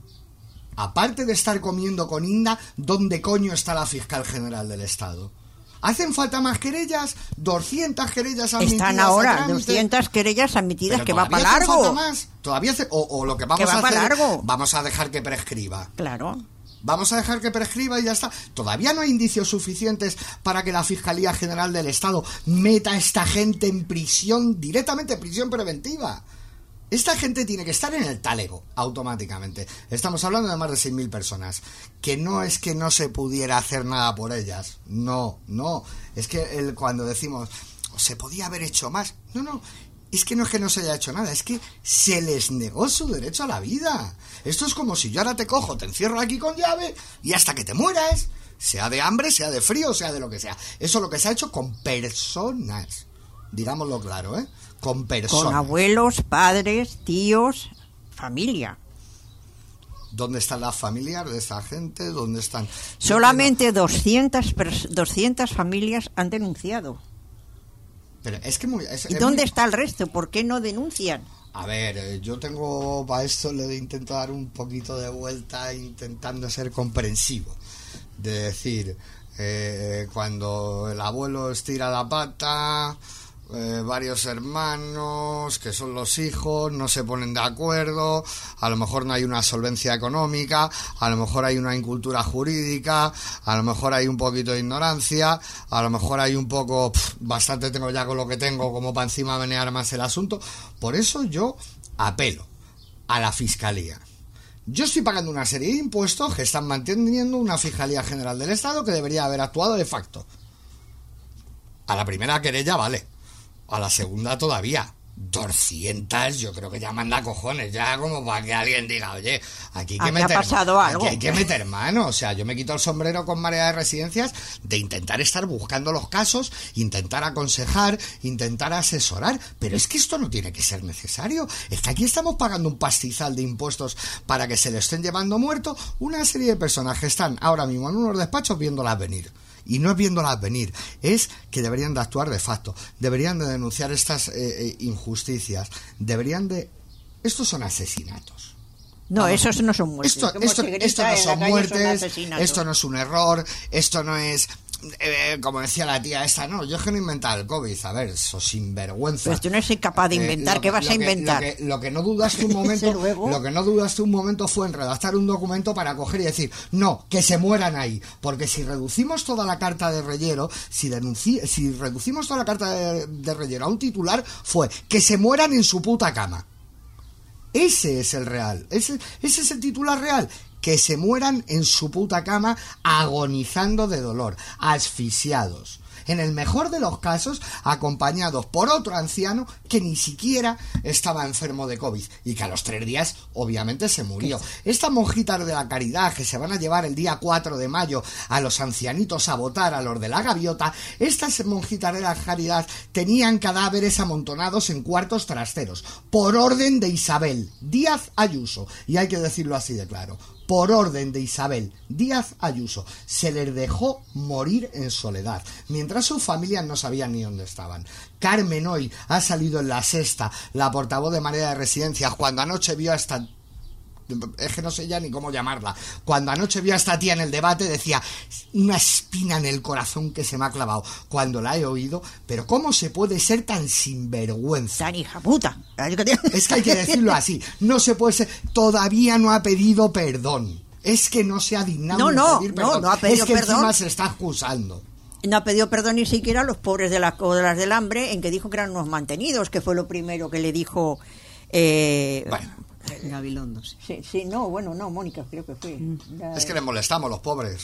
Aparte de estar comiendo con Inda, ¿dónde coño está la fiscal general del Estado? ¿Hacen falta más querellas? 200 querellas admitidas. Están ahora 200 querellas admitidas, que va para largo. Falta más. Todavía o lo que vamos que va a hacer, para largo. Vamos a dejar que prescriba. Claro. Vamos a dejar que prescriba y ya está. Todavía no hay indicios suficientes para que la Fiscalía General del Estado meta a esta gente en prisión, directamente en prisión preventiva. Esta gente tiene que estar en el talego, automáticamente. Estamos hablando de más de 6.000 personas. Que no es que no se pudiera hacer nada por ellas. No. Es que cuando decimos, se podía haber hecho más. No. Es que no se haya hecho nada. Es que se les negó su derecho a la vida. Esto es como si yo ahora te cojo, te encierro aquí con llave y hasta que te mueras. Sea de hambre, sea de frío, sea de lo que sea. Eso es lo que se ha hecho con personas. Digámoslo claro, ¿eh? Con personas. Con abuelos, padres, tíos, familia. ¿Dónde están las familias de esa gente? ¿Dónde están? Solamente 200 familias han denunciado. Pero es que ¿Y dónde está el resto? ¿Por qué no denuncian? A ver, yo tengo para esto, le intento dar un poquito de vuelta intentando ser comprensivo. De decir, cuando el abuelo estira la pata, varios hermanos, que son los hijos, no se ponen de acuerdo, a lo mejor no hay una solvencia económica, a lo mejor hay una incultura jurídica, a lo mejor hay un poquito de ignorancia, a lo mejor hay un poco, bastante tengo ya con lo que tengo como para encima menear más el asunto. Por eso yo apelo a la Fiscalía. Yo estoy pagando una serie de impuestos que están manteniendo una Fiscalía General del Estado que debería haber actuado de facto. A la primera querella vale, a la segunda todavía. 200, yo creo que ya manda cojones, ya como para que alguien diga, oye, aquí hay que meter, ha pasado algo. Aquí hay que meter mano. O sea, yo me quito el sombrero con Marea de Residencias de intentar estar buscando los casos, intentar aconsejar, intentar asesorar, pero es que esto no tiene que ser necesario. Es que aquí estamos pagando un pastizal de impuestos para que se le estén llevando muerto una serie de personas que están ahora mismo en unos despachos viéndolas venir. Y no es viéndolas venir, es que deberían de actuar de facto, deberían de denunciar estas injusticias, deberían de... Estos son asesinatos. No, esos no son muertes. Esto no son muertes, esto no es un error, esto no es... como decía la tía esta, no, yo es que no he inventado el COVID, a ver, eso sinvergüenza. Pues tú no eres capaz de inventar, ¿qué vas a inventar? Lo que no dudaste un momento, lo que no dudaste un momento fue en redactar un documento para coger y decir, no, que se mueran ahí, porque si reducimos toda la carta de Reyero, si reducimos toda la carta de Reyero a un titular, fue que se mueran en su puta cama. Ese es el real, ese es el titular real. Que se mueran en su puta cama agonizando de dolor, asfixiados. En el mejor de los casos, acompañados por otro anciano que ni siquiera estaba enfermo de COVID y que a los 3 días, obviamente, se murió. Estas monjitas de la caridad que se van a llevar el día 4 de mayo a los ancianitos a votar, a los de la gaviota, estas monjitas de la caridad tenían cadáveres amontonados en cuartos trasteros, por orden de Isabel Díaz Ayuso. Y hay que decirlo así de claro. Por orden de Isabel Díaz Ayuso, se les dejó morir en soledad, mientras sus familias no sabían ni dónde estaban. Carmen hoy ha salido en La Sexta, la portavoz de Marea de Residencias, cuando anoche vio a esta... Es que no sé ya ni cómo llamarla. Cuando anoche vio a esta tía en el debate, decía, una espina en el corazón que se me ha clavado cuando la he oído, pero ¿cómo se puede ser tan sinvergüenza? Tan hija puta. Es que hay que decirlo así, no se puede ser, todavía no ha pedido perdón. Es que no se ha dignado de pedir perdón. No ha pedido es que perdón. Encima se está acusando. No ha pedido perdón ni siquiera a los pobres de las colas del hambre, en que dijo que eran unos mantenidos, que fue lo primero que le dijo... Bueno. Gabilondo. Sí, no, Mónica, creo que fue. Es que les molestamos los pobres.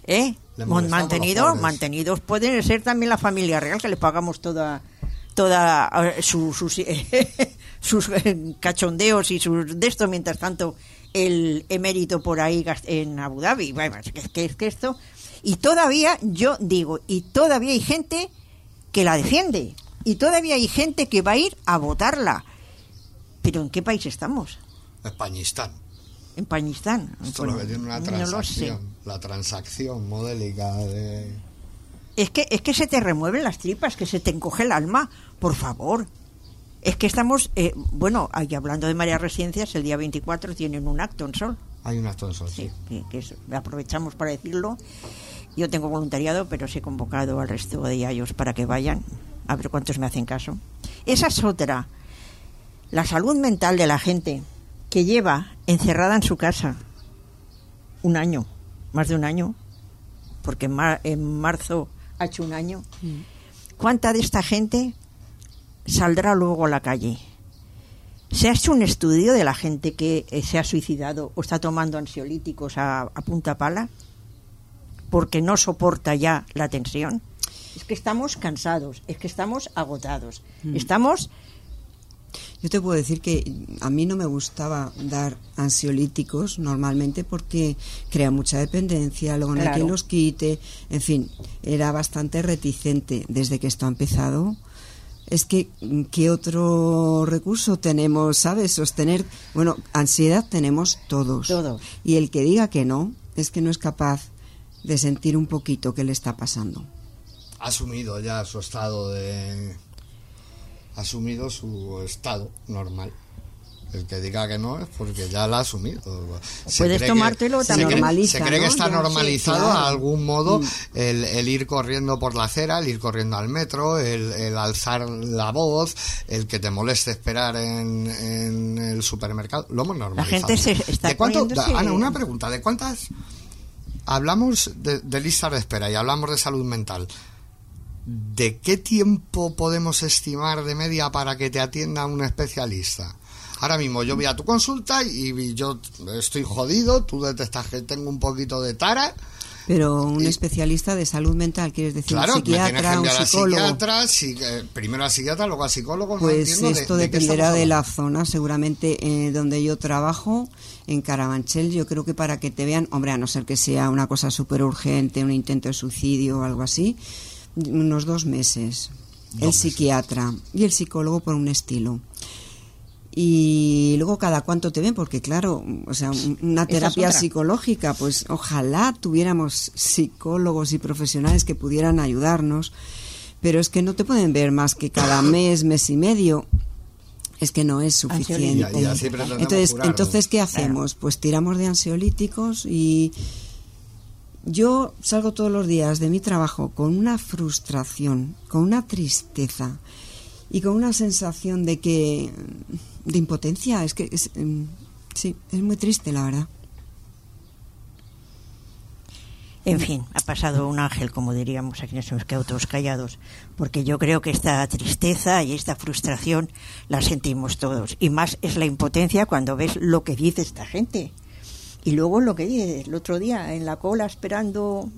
Mantenidos pueden ser también la familia real, que les pagamos toda sus cachondeos y sus de esto, mientras tanto el emérito por ahí en Abu Dhabi. Bueno, es que esto... Y todavía, yo digo, y todavía hay gente que la defiende, y todavía hay gente que va a ir a votarla. ¿Pero en qué país estamos? Españistán. En Pañistán. Esto lo que tiene una transacción, la transacción modélica de... Es que se te remueven las tripas, que se te encoge el alma, por favor. Es que estamos, aquí hablando de Marea Residencias, el día 24 tienen un acto en Sol. Hay un acto en Sol, sí. Que aprovechamos para decirlo. Yo tengo voluntariado, pero sí he convocado al resto de ellos para que vayan, a ver cuántos me hacen caso. Esa es otra. La salud mental de la gente que lleva encerrada en su casa un año, más de un año, porque en marzo ha hecho un año. ¿Cuánta de esta gente saldrá luego a la calle? ¿Se ha hecho un estudio de la gente que se ha suicidado o está tomando ansiolíticos a punta pala porque no soporta ya la tensión? Es que estamos cansados, es que estamos agotados, estamos... Yo te puedo decir que a mí no me gustaba dar ansiolíticos normalmente porque crea mucha dependencia, luego no hay quien los quite, en fin, era bastante reticente. Desde que esto ha empezado, es que ¿qué otro recurso tenemos, sabes? Sostener, bueno, ansiedad tenemos todos. Y el que diga que no, es que no es capaz de sentir un poquito qué le está pasando. Ha asumido ya su estado normal. El que diga que no es porque ya lo ha asumido. Puedes tomártelo también. Se cree que está normalizado a algún modo el ir corriendo por la acera, el ir corriendo al metro, el alzar la voz, el que te moleste esperar en el supermercado. Lo hemos normalizado. La gente se está Ana, una pregunta. ¿De cuántas? Hablamos de listas de espera y hablamos de salud mental. ¿De qué tiempo podemos estimar de media para que te atienda un especialista? Ahora mismo yo voy a tu consulta y yo estoy jodido, tú detectas que tengo un poquito de tara. Pero un especialista de salud mental, ¿quieres decir? Claro, un psiquiatra, me un psicólogo. Primero al psiquiatra, luego al psicólogo. Pues no esto dependerá de la zona. Seguramente donde yo trabajo, en Carabanchel, yo creo que para que te vean, hombre, a no ser que sea una cosa súper urgente, un intento de suicidio o algo así, unos 2 meses. El psiquiatra y el psicólogo por un estilo. Y luego cada cuánto te ven, porque claro, o sea, una terapia psicológica, pues ojalá tuviéramos psicólogos y profesionales que pudieran ayudarnos, pero es que no te pueden ver más que cada mes, mes y medio. Es que no es suficiente. Entonces, ¿qué hacemos? Pues tiramos de ansiolíticos y yo salgo todos los días de mi trabajo con una frustración, con una tristeza y con una sensación de impotencia. Es que sí, es muy triste, la verdad. En fin, ha pasado un ángel, como diríamos, aquí nos hemos quedado todos callados, porque yo creo que esta tristeza y esta frustración la sentimos todos, y más es la impotencia cuando ves lo que dice esta gente. Y luego lo que dice el otro día en la cola esperando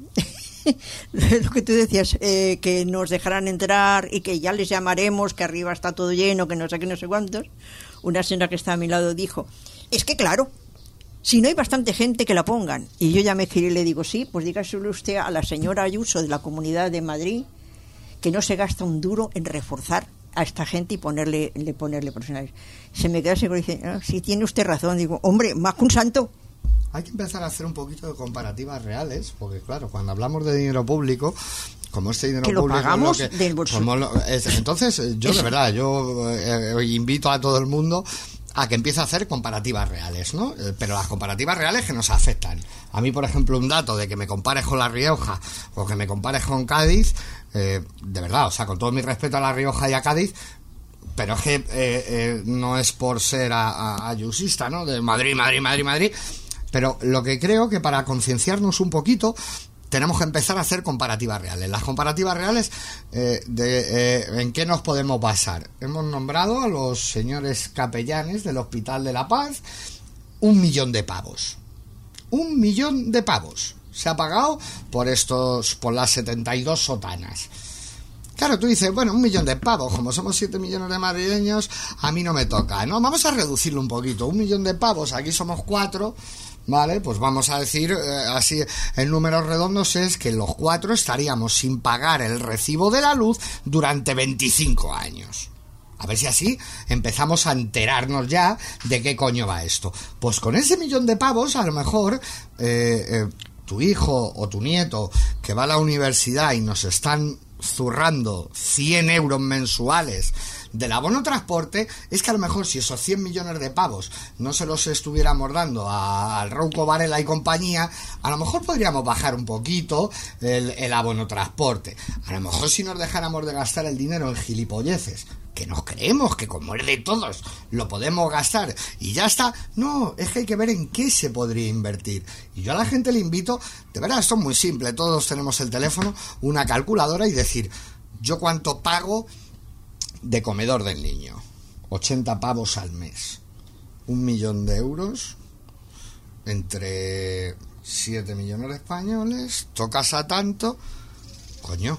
lo que tú decías, que nos dejarán entrar y que ya les llamaremos, que arriba está todo lleno, que no sé qué, no sé cuántos. Una señora que está a mi lado dijo, es que claro, si no hay bastante gente que la pongan. Y yo ya me giré y le digo, sí, pues dígaselo usted a la señora Ayuso de la Comunidad de Madrid, que no se gasta un duro en reforzar a esta gente y ponerle profesionales. Se me queda así y dice, si tiene usted razón. Digo, hombre, más que un santo. Hay que empezar a hacer un poquito de comparativas reales, porque claro, cuando hablamos de dinero público, como este dinero que lo público pagamos es del bolsillo. Entonces yo de verdad, yo invito a todo el mundo a que empiece a hacer comparativas reales, ¿no? Pero las comparativas reales que nos afectan. A mí, por ejemplo, un dato de que me compares con La Rioja o que me compares con Cádiz, de verdad, o sea, con todo mi respeto a La Rioja y a Cádiz, pero es que no es por ser ayusista, ¿no? De Madrid, pero lo que creo que para concienciarnos un poquito tenemos que empezar a hacer comparativas reales. Las comparativas reales, ¿en qué nos podemos basar? Hemos nombrado a los señores capellanes del Hospital de la Paz, 1 millón de pavos. 1 millón de pavos se ha pagado por las 72 sotanas. Claro, tú dices, bueno, 1 millón de pavos, como somos 7 millones de madrileños, a mí no me toca, ¿no? Vamos a reducirlo un poquito. 1 millón de pavos, aquí somos 4... Vale, pues vamos a decir así en números redondos, es que los 4 estaríamos sin pagar el recibo de la luz durante 25 años. A ver si así empezamos a enterarnos ya de qué coño va esto. Pues con ese 1 millón de pavos, a lo mejor tu hijo o tu nieto que va a la universidad y nos están zurrando 100 euros mensuales del abono transporte, es que a lo mejor si esos 100 millones de pavos no se los estuviéramos dando al Rouco Varela y compañía, a lo mejor podríamos bajar un poquito el abono transporte. A lo mejor si nos dejáramos de gastar el dinero en gilipolleces, que nos creemos que como es de todos lo podemos gastar y ya está. No, es que hay que ver en qué se podría invertir. Y yo a la gente le invito, de verdad, esto es muy simple, todos tenemos el teléfono, una calculadora y decir, yo cuánto pago de comedor del niño, 80 pavos al mes, 1 millón de euros entre 7 millones de españoles, tocas a tanto, coño,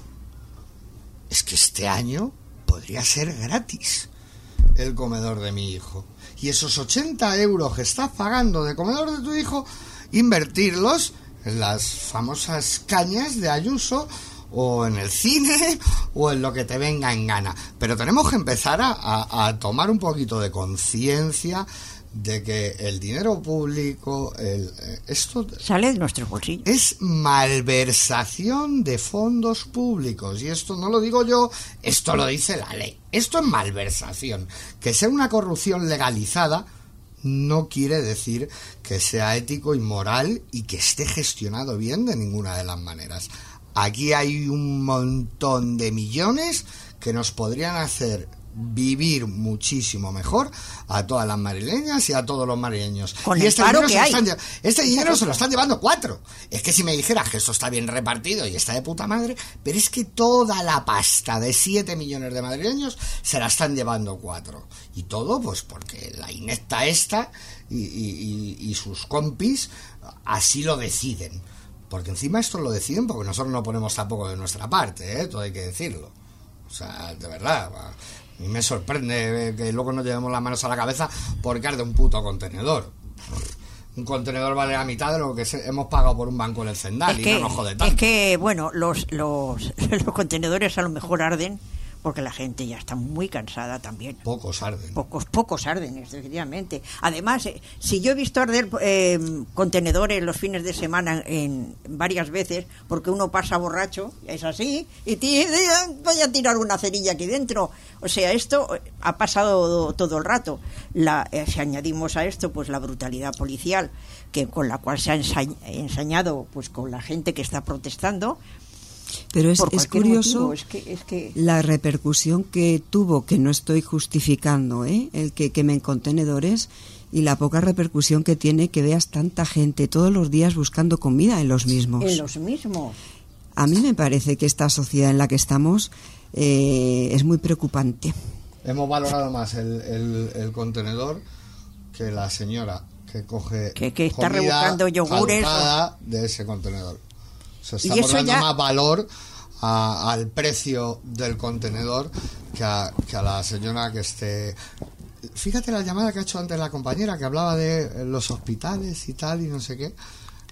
es que este año podría ser gratis el comedor de mi hijo, y esos 80 euros que estás pagando de comedor de tu hijo, invertirlos en las famosas cañas de Ayuso, o en el cine, o en lo que te venga en gana. Pero tenemos que empezar a tomar un poquito de conciencia de que el dinero público, esto sale de nuestros bolsillos. Es malversación de fondos públicos. Y esto no lo digo yo, esto lo dice la ley. Esto es malversación. Que sea una corrupción legalizada no quiere decir que sea ético y moral y que esté gestionado bien de ninguna de las maneras. Aquí hay un montón de millones que nos podrían hacer vivir muchísimo mejor a todas las madrileñas y a todos los madrileños. Con el paro que hay. Este dinero se lo están llevando 4. Es que si me dijeras que esto está bien repartido y está de puta madre, pero es que toda la pasta de 7 millones de madrileños se la están llevando 4. Y todo pues porque la inepta esta y sus compis así lo deciden. Porque encima esto lo deciden porque nosotros no ponemos tampoco de nuestra parte, todo hay que decirlo. O sea, de verdad, a mí me sorprende que luego nos llevemos las manos a la cabeza porque arde un puto contenedor. Un contenedor vale la mitad de lo que hemos pagado por un banco en el Zendal y no nos jode tanto. Es que, bueno, los contenedores a lo mejor arden porque la gente ya está muy cansada también. Pocos arden. Pocos arden, efectivamente. Además, si yo he visto arder contenedores los fines de semana en varias veces, porque uno pasa borracho, es así, y voy a tirar una cerilla aquí dentro. O sea, esto ha pasado todo el rato. Si añadimos a esto pues la brutalidad policial, que con la cual se ha ensañado pues con la gente que está protestando. Pero es curioso motivo, es que la repercusión que tuvo, que no estoy justificando, el que quemen contenedores, y la poca repercusión que tiene que veas tanta gente todos los días buscando comida en los mismos. En los mismos. A mí me parece que esta sociedad en la que estamos es muy preocupante. Hemos valorado más el contenedor que la señora que coge que está rebuscando yogures de ese contenedor. O sea, estamos dando más valor al precio del contenedor que a la señora que esté. Fíjate la llamada que ha hecho antes la compañera, que hablaba de los hospitales y tal y no sé qué,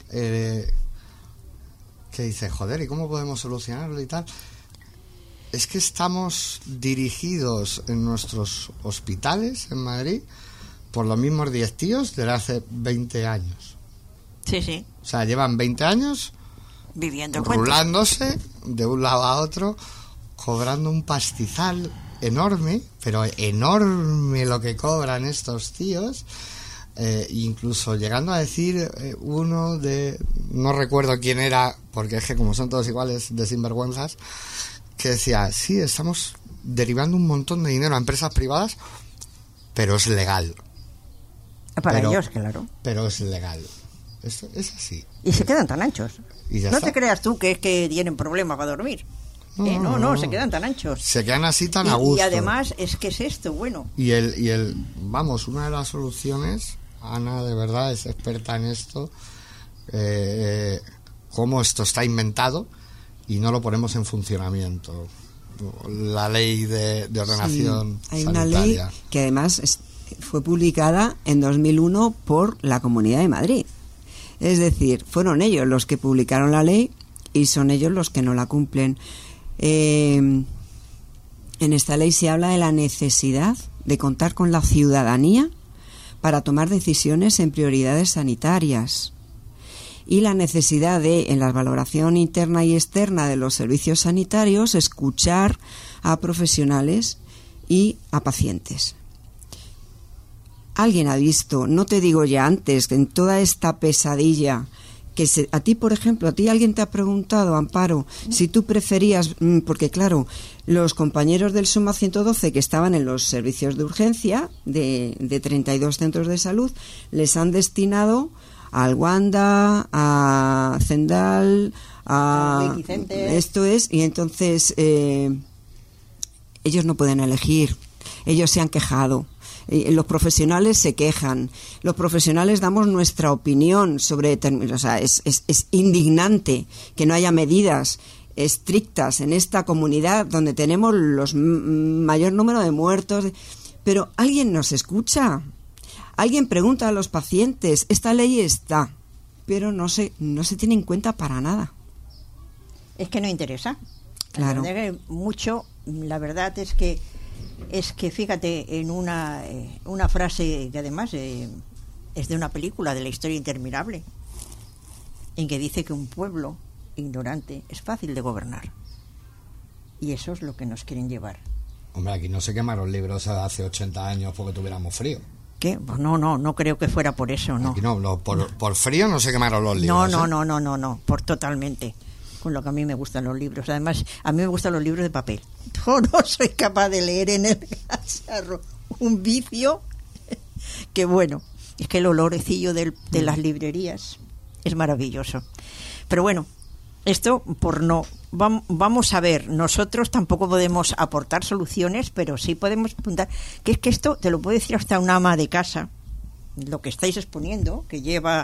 que dice, joder, ¿y cómo podemos solucionarlo y tal? Es que estamos dirigidos en nuestros hospitales en Madrid por los mismos 10 tíos de hace 20 años. Sí, sí. O sea, llevan 20 años viviendo rulándose de un lado a otro, cobrando un pastizal enorme, pero enorme lo que cobran estos tíos, incluso llegando a decir uno de, no recuerdo quién era, porque es que como son todos iguales de sinvergüenzas, que decía, sí, estamos derivando un montón de dinero a empresas privadas, pero es legal. Para ellos, claro. Pero es legal. Esto es así. Y se quedan tan anchos. Y ya no está. Te creas tú que es que tienen problemas para dormir. No, se quedan tan anchos. Se quedan así tan a gusto. Y además es que es esto, bueno. Y vamos, una de las soluciones, Ana de verdad es experta en esto, cómo esto está inventado y no lo ponemos en funcionamiento. La ley de ordenación hay sanitaria. Una ley que además fue publicada en 2001 por la Comunidad de Madrid. Es decir, fueron ellos los que publicaron la ley y son ellos los que no la cumplen. En esta ley se habla de la necesidad de contar con la ciudadanía para tomar decisiones en prioridades sanitarias. y la necesidad de, en la valoración interna y externa de los servicios sanitarios, escuchar a profesionales y a pacientes. Alguien ha visto, no te digo ya antes, que en toda esta pesadilla, a ti, por ejemplo, a ti alguien te ha preguntado, Amparo, si tú preferías, porque claro, los compañeros del Suma 112 que estaban en los servicios de urgencia de 32 centros de salud, les han destinado al Wanda, a Zendal, a esto es, y entonces ellos no pueden elegir, ellos se han quejado. Los profesionales se quejan, los profesionales damos nuestra opinión sobre, o sea, es indignante que no haya medidas estrictas en esta comunidad donde tenemos los mayor número de muertos, pero alguien nos escucha, alguien pregunta a los pacientes, esta ley está, pero no se tiene en cuenta para nada. Es que no interesa. Claro. La verdad es que fíjate en una frase que además es de una película de la historia interminable, en que dice que un pueblo ignorante es fácil de gobernar, y eso es lo que nos quieren llevar. Hombre, aquí no se quemaron libros hace 80 años porque tuviéramos frío. ¿Qué? Pues no creo que fuera por eso, no. Aquí no, por frío no se quemaron los libros. No, por totalmente. Con lo que a mí me gustan los libros. Además, a mí me gustan los libros de papel. Yo no soy capaz de leer en el cacharro, un vicio que bueno, es que el olorecillo de las librerías es maravilloso. Pero bueno, esto por no... Vamos a ver, nosotros tampoco podemos aportar soluciones, pero sí podemos apuntar, que es que esto te lo puede decir hasta una ama de casa, lo que estáis exponiendo, que lleva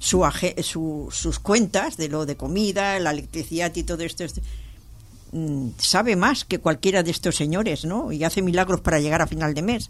sus cuentas de lo de comida, la electricidad y todo esto, sabe más que cualquiera de estos señores, ¿no? Y hace milagros para llegar a final de mes.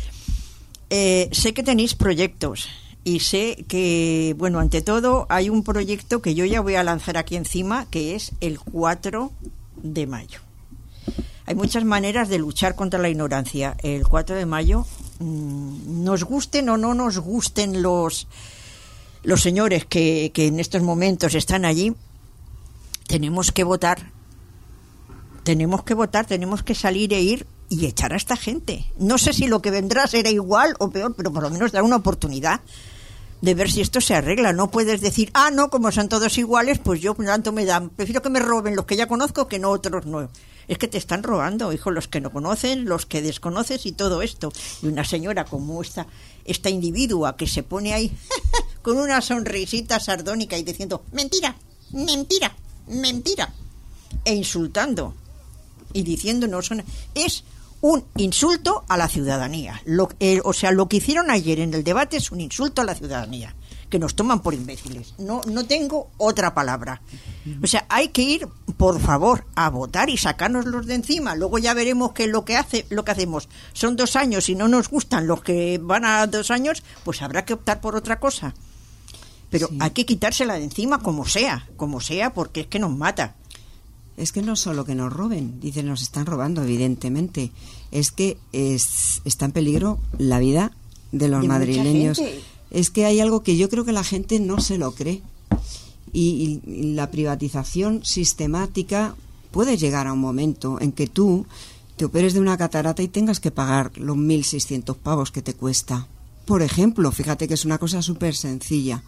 Sé que tenéis proyectos y sé que, bueno, ante todo hay un proyecto que yo ya voy a lanzar aquí encima, que es el 4 de mayo. Hay muchas maneras de luchar contra la ignorancia. El 4 de mayo, nos gusten o no nos gusten los señores que en estos momentos están allí, tenemos que votar, tenemos que salir e ir y echar a esta gente. No sé si lo que vendrá será igual o peor, pero por lo menos dar una oportunidad de ver si esto se arregla. No puedes decir, no, como son todos iguales, pues yo tanto me dan, prefiero que me roben los que ya conozco que no otros no. Es que te están robando, hijo, los que no conocen, los que desconoces y todo esto. Y una señora como esta individua que se pone ahí con una sonrisita sardónica y diciendo mentira, mentira, mentira, e insultando y diciendo es un insulto a la ciudadanía. Lo que hicieron ayer en el debate es un insulto a la ciudadanía, que nos toman por imbéciles. No tengo otra palabra. O sea, hay que ir, por favor, a votar y sacárnoslos de encima. Luego ya veremos que lo que hacemos son 2 años y no nos gustan los que van a 2 años, pues habrá que optar por otra cosa. Pero sí, hay que quitársela de encima como sea, porque es que nos mata. Es que no solo que nos roben, dicen, nos están robando, evidentemente. Es que está en peligro la vida de los madrileños. Es que hay algo que yo creo que la gente no se lo cree. Y la privatización sistemática puede llegar a un momento en que tú te operes de una catarata y tengas que pagar los 1.600 pavos que te cuesta. Por ejemplo, fíjate que es una cosa súper sencilla.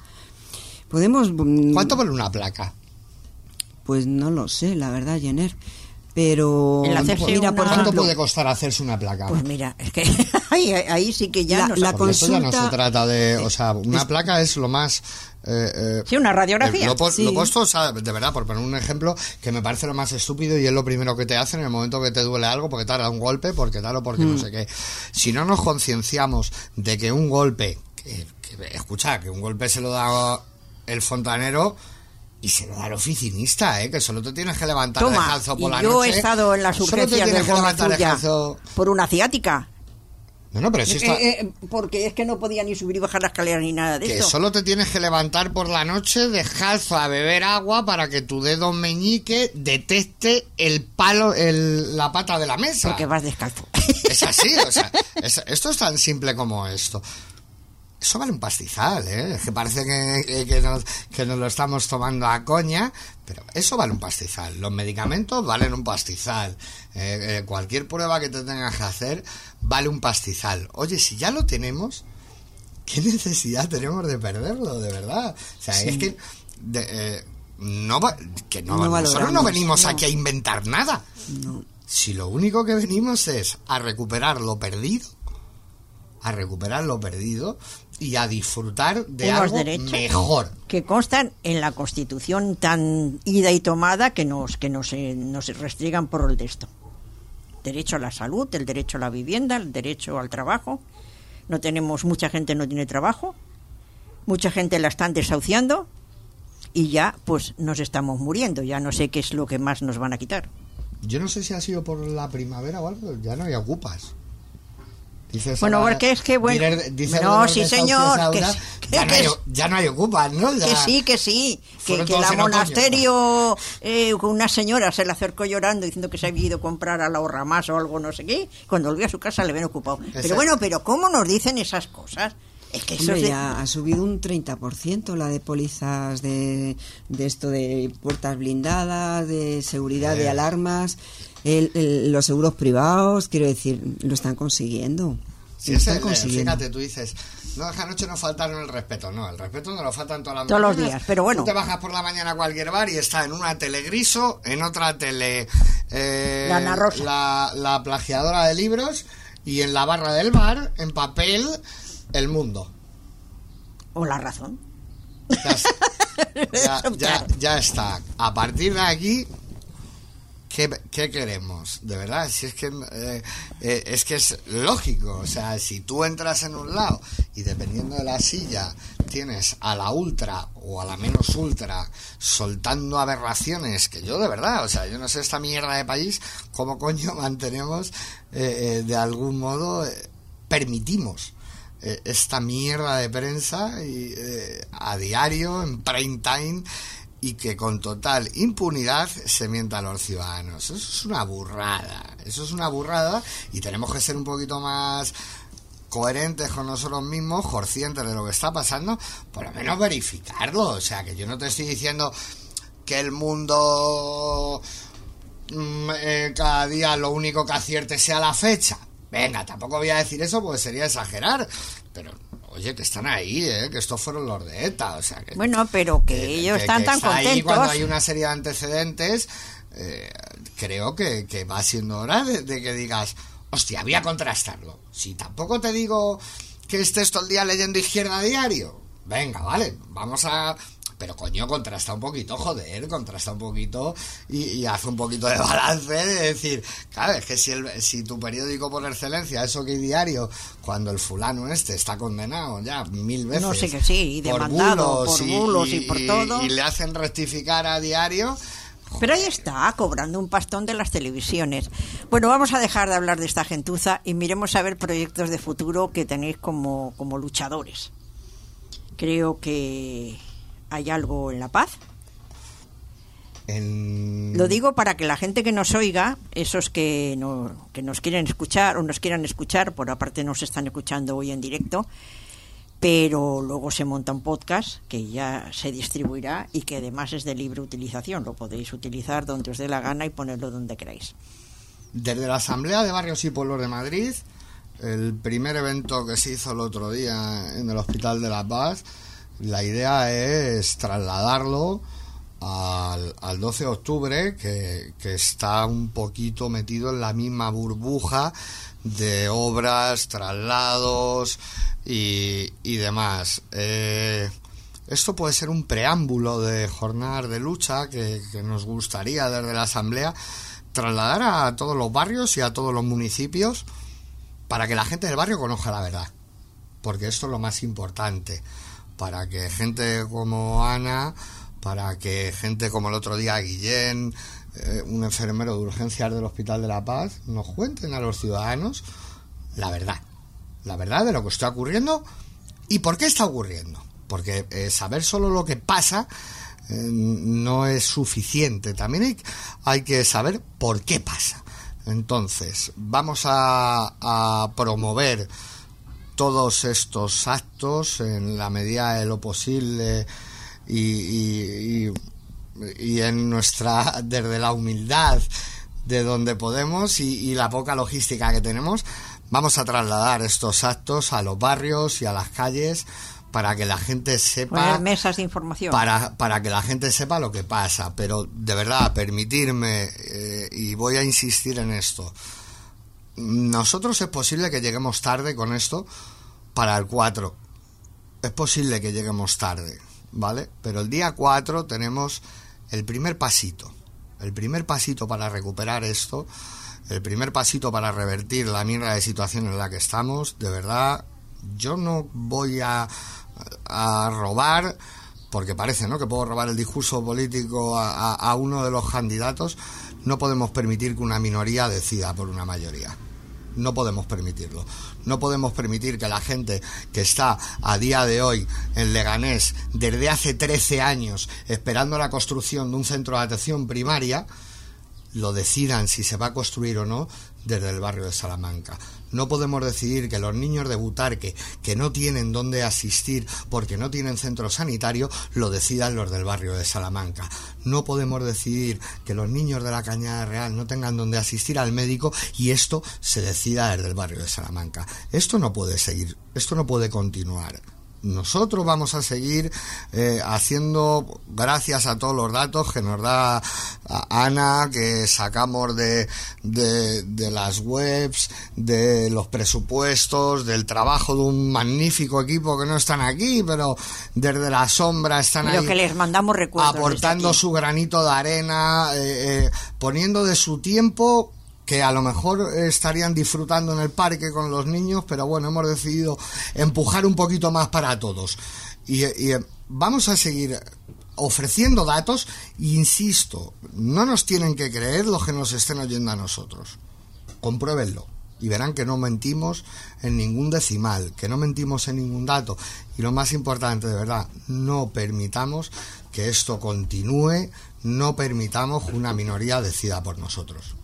¿Cuánto vale una placa? Pues no lo sé, la verdad, Jenner. Pero mira, por ejemplo, ¿cuánto puede costar hacerse una placa? Pues mira, es que ahí sí que ya la consulta, esto ya no se trata de, o sea, una placa es lo más sí, una radiografía. Lo puesto, o sea, de verdad, por poner un ejemplo que me parece lo más estúpido y es lo primero que te hacen en el momento que te duele algo, porque te ha dado un golpe, porque tal o porque no sé qué. Si no nos concienciamos de que un golpe, que un golpe se lo da el fontanero y se lo da el oficinista, que solo te tienes que levantar descalzo por la noche. Yo he estado en las urgencias de Gomazulla por una ciática. No, pero si está... porque es que no podía ni subir y bajar la escalera ni nada de eso. Que solo te tienes que levantar por la noche descalzo a beber agua para que tu dedo meñique detecte el palo, la pata de la mesa. Porque vas descalzo. Es así, o sea, esto es tan simple como esto. Eso vale un pastizal, ¿eh? Es que parece que nos lo estamos tomando a coña, pero eso vale un pastizal. Los medicamentos valen un pastizal. Cualquier prueba que te tengas que hacer vale un pastizal. Oye, si ya lo tenemos, ¿qué necesidad tenemos de perderlo, de verdad? O sea, sí. Es que... nosotros no venimos aquí a inventar nada. No. Si lo único que venimos es a recuperar lo perdido, y a disfrutar de unos algo derechos mejor, que constan en la Constitución tan ida y tomada que nos restringan por el texto. Derecho a la salud, el derecho a la vivienda, el derecho al trabajo. Mucha gente no tiene trabajo, mucha gente la están desahuciando y ya pues nos estamos muriendo. Ya no sé qué es lo que más nos van a quitar. Yo no sé si ha sido por la primavera o algo, ya no hay ocupas. Dices, bueno, ahora, porque es que bueno, no, sí señor, ahora, ya no hay ocupas, ¿no? Ya, que sí, que la monasterio, una señora se le acercó llorando diciendo que se había ido a comprar al ahorramás o algo no sé qué, cuando volvió a su casa le ven ocupado. Pero bueno, pero ¿cómo nos dicen esas cosas? Es que eso ya ha subido un 30% la de pólizas de esto de puertas blindadas, de seguridad, de alarmas, los seguros privados, quiero decir, lo están consiguiendo. Sí, fíjate, tú dices, no, esa noche nos faltaron el respeto. No, el respeto no lo faltan todas las mañanas. Todos los días, pero bueno. Tú te bajas por la mañana a cualquier bar y está en una tele Griso, en otra tele la Ana Rosa, la plagiadora de libros, y en la barra del bar, en papel, El Mundo. O La Razón. Ya está. A partir de aquí, ¿qué queremos? De verdad, si es que es lógico. O sea, si tú entras en un lado y dependiendo de la silla tienes a la ultra o a la menos ultra soltando aberraciones, que yo de verdad, o sea, yo no sé esta mierda de país cómo coño mantenemos de algún modo permitimos esta mierda de prensa y, a diario, en prime time, y que con total impunidad se mienta a los ciudadanos. Eso es una burrada, y tenemos que ser un poquito más coherentes con nosotros mismos, conscientes de lo que está pasando, por lo menos verificarlo. O sea, que yo no te estoy diciendo que el mundo cada día lo único que acierte sea la fecha. Venga, tampoco voy a decir eso porque sería exagerar, pero oye, que están ahí, que estos fueron los de ETA, o sea que, bueno, pero que ellos están tan contentos. Ahí cuando hay una serie de antecedentes, creo que va siendo hora de que digas, hostia, voy a contrastarlo. Si tampoco te digo que estés todo el día leyendo Izquierda Diario, venga, vale, vamos a... Pero coño, contrasta un poquito, contrasta un poquito y haz un poquito de balance, de decir, claro, es que si tu periódico por excelencia es OK Diario, cuando el fulano está condenado ya 1000 veces, no sé que sí, y demandado por bulos y por todo, y le hacen rectificar a diario. Pero ahí está, cobrando un pastón de las televisiones. Bueno, vamos a dejar de hablar de esta gentuza y miremos a ver proyectos de futuro que tenéis como luchadores. Creo que hay algo en La Paz. Lo digo para que la gente que nos oiga, esos que nos quieren escuchar o nos quieran escuchar, por aparte nos están escuchando hoy en directo, pero luego se monta un podcast que ya se distribuirá y que además es de libre utilización. Lo podéis utilizar donde os dé la gana y ponerlo donde queráis. Desde la Asamblea de Barrios y Pueblos de Madrid, el primer evento que se hizo el otro día en el Hospital de La Paz, la idea es trasladarlo al 12 de octubre, que está un poquito metido en la misma burbuja de obras, traslados y demás. Esto puede ser un preámbulo de jornadas de lucha que nos gustaría desde la Asamblea trasladar a todos los barrios y a todos los municipios para que la gente del barrio conozca la verdad, porque esto es lo más importante, para que gente como Ana, para que gente como el otro día Guillén, un enfermero de urgencias del Hospital de La Paz, nos cuenten a los ciudadanos la verdad de lo que está ocurriendo y por qué está ocurriendo, porque saber solo lo que pasa no es suficiente, también hay que saber por qué pasa. Entonces vamos a promover todos estos actos en la medida de lo posible y en nuestra, desde la humildad de donde podemos y la poca logística que tenemos, vamos a trasladar estos actos a los barrios y a las calles para que la gente sepa, poner mesas de información, para que la gente sepa lo que pasa. Pero de verdad, permitirme, y voy a insistir en esto, nosotros es posible que lleguemos tarde con esto para el 4, es posible que lleguemos tarde, ¿vale? Pero el día 4 tenemos el primer pasito para recuperar esto, el primer pasito para revertir la mierda de situación en la que estamos. De verdad, yo no voy a robar, porque parece, ¿no?, que puedo robar el discurso político a uno de los candidatos. No podemos permitir que una minoría decida por una mayoría. No podemos permitirlo. No podemos permitir que la gente que está a día de hoy en Leganés desde hace 13 años esperando la construcción de un centro de atención primaria lo decidan si se va a construir o no desde el barrio de Salamanca. No podemos decidir que los niños de Butarque, que no tienen dónde asistir porque no tienen centro sanitario, lo decidan los del barrio de Salamanca. No podemos decidir que los niños de la Cañada Real no tengan dónde asistir al médico y esto se decida desde el barrio de Salamanca. Esto no puede seguir, esto no puede continuar. Nosotros vamos a seguir haciendo, gracias a todos los datos que nos da Ana, que sacamos de las webs, de los presupuestos, del trabajo de un magnífico equipo que no están aquí, pero desde la sombra están ahí, que les mandamos recuerdos, aportando su granito de arena, poniendo de su tiempo, que a lo mejor estarían disfrutando en el parque con los niños, pero bueno, hemos decidido empujar un poquito más para todos. Y vamos a seguir ofreciendo datos, e insisto, no nos tienen que creer los que nos estén oyendo a nosotros. Compruébenlo y verán que no mentimos en ningún decimal, que no mentimos en ningún dato. Y lo más importante, de verdad, no permitamos que esto continúe, no permitamos que una minoría decida por nosotros.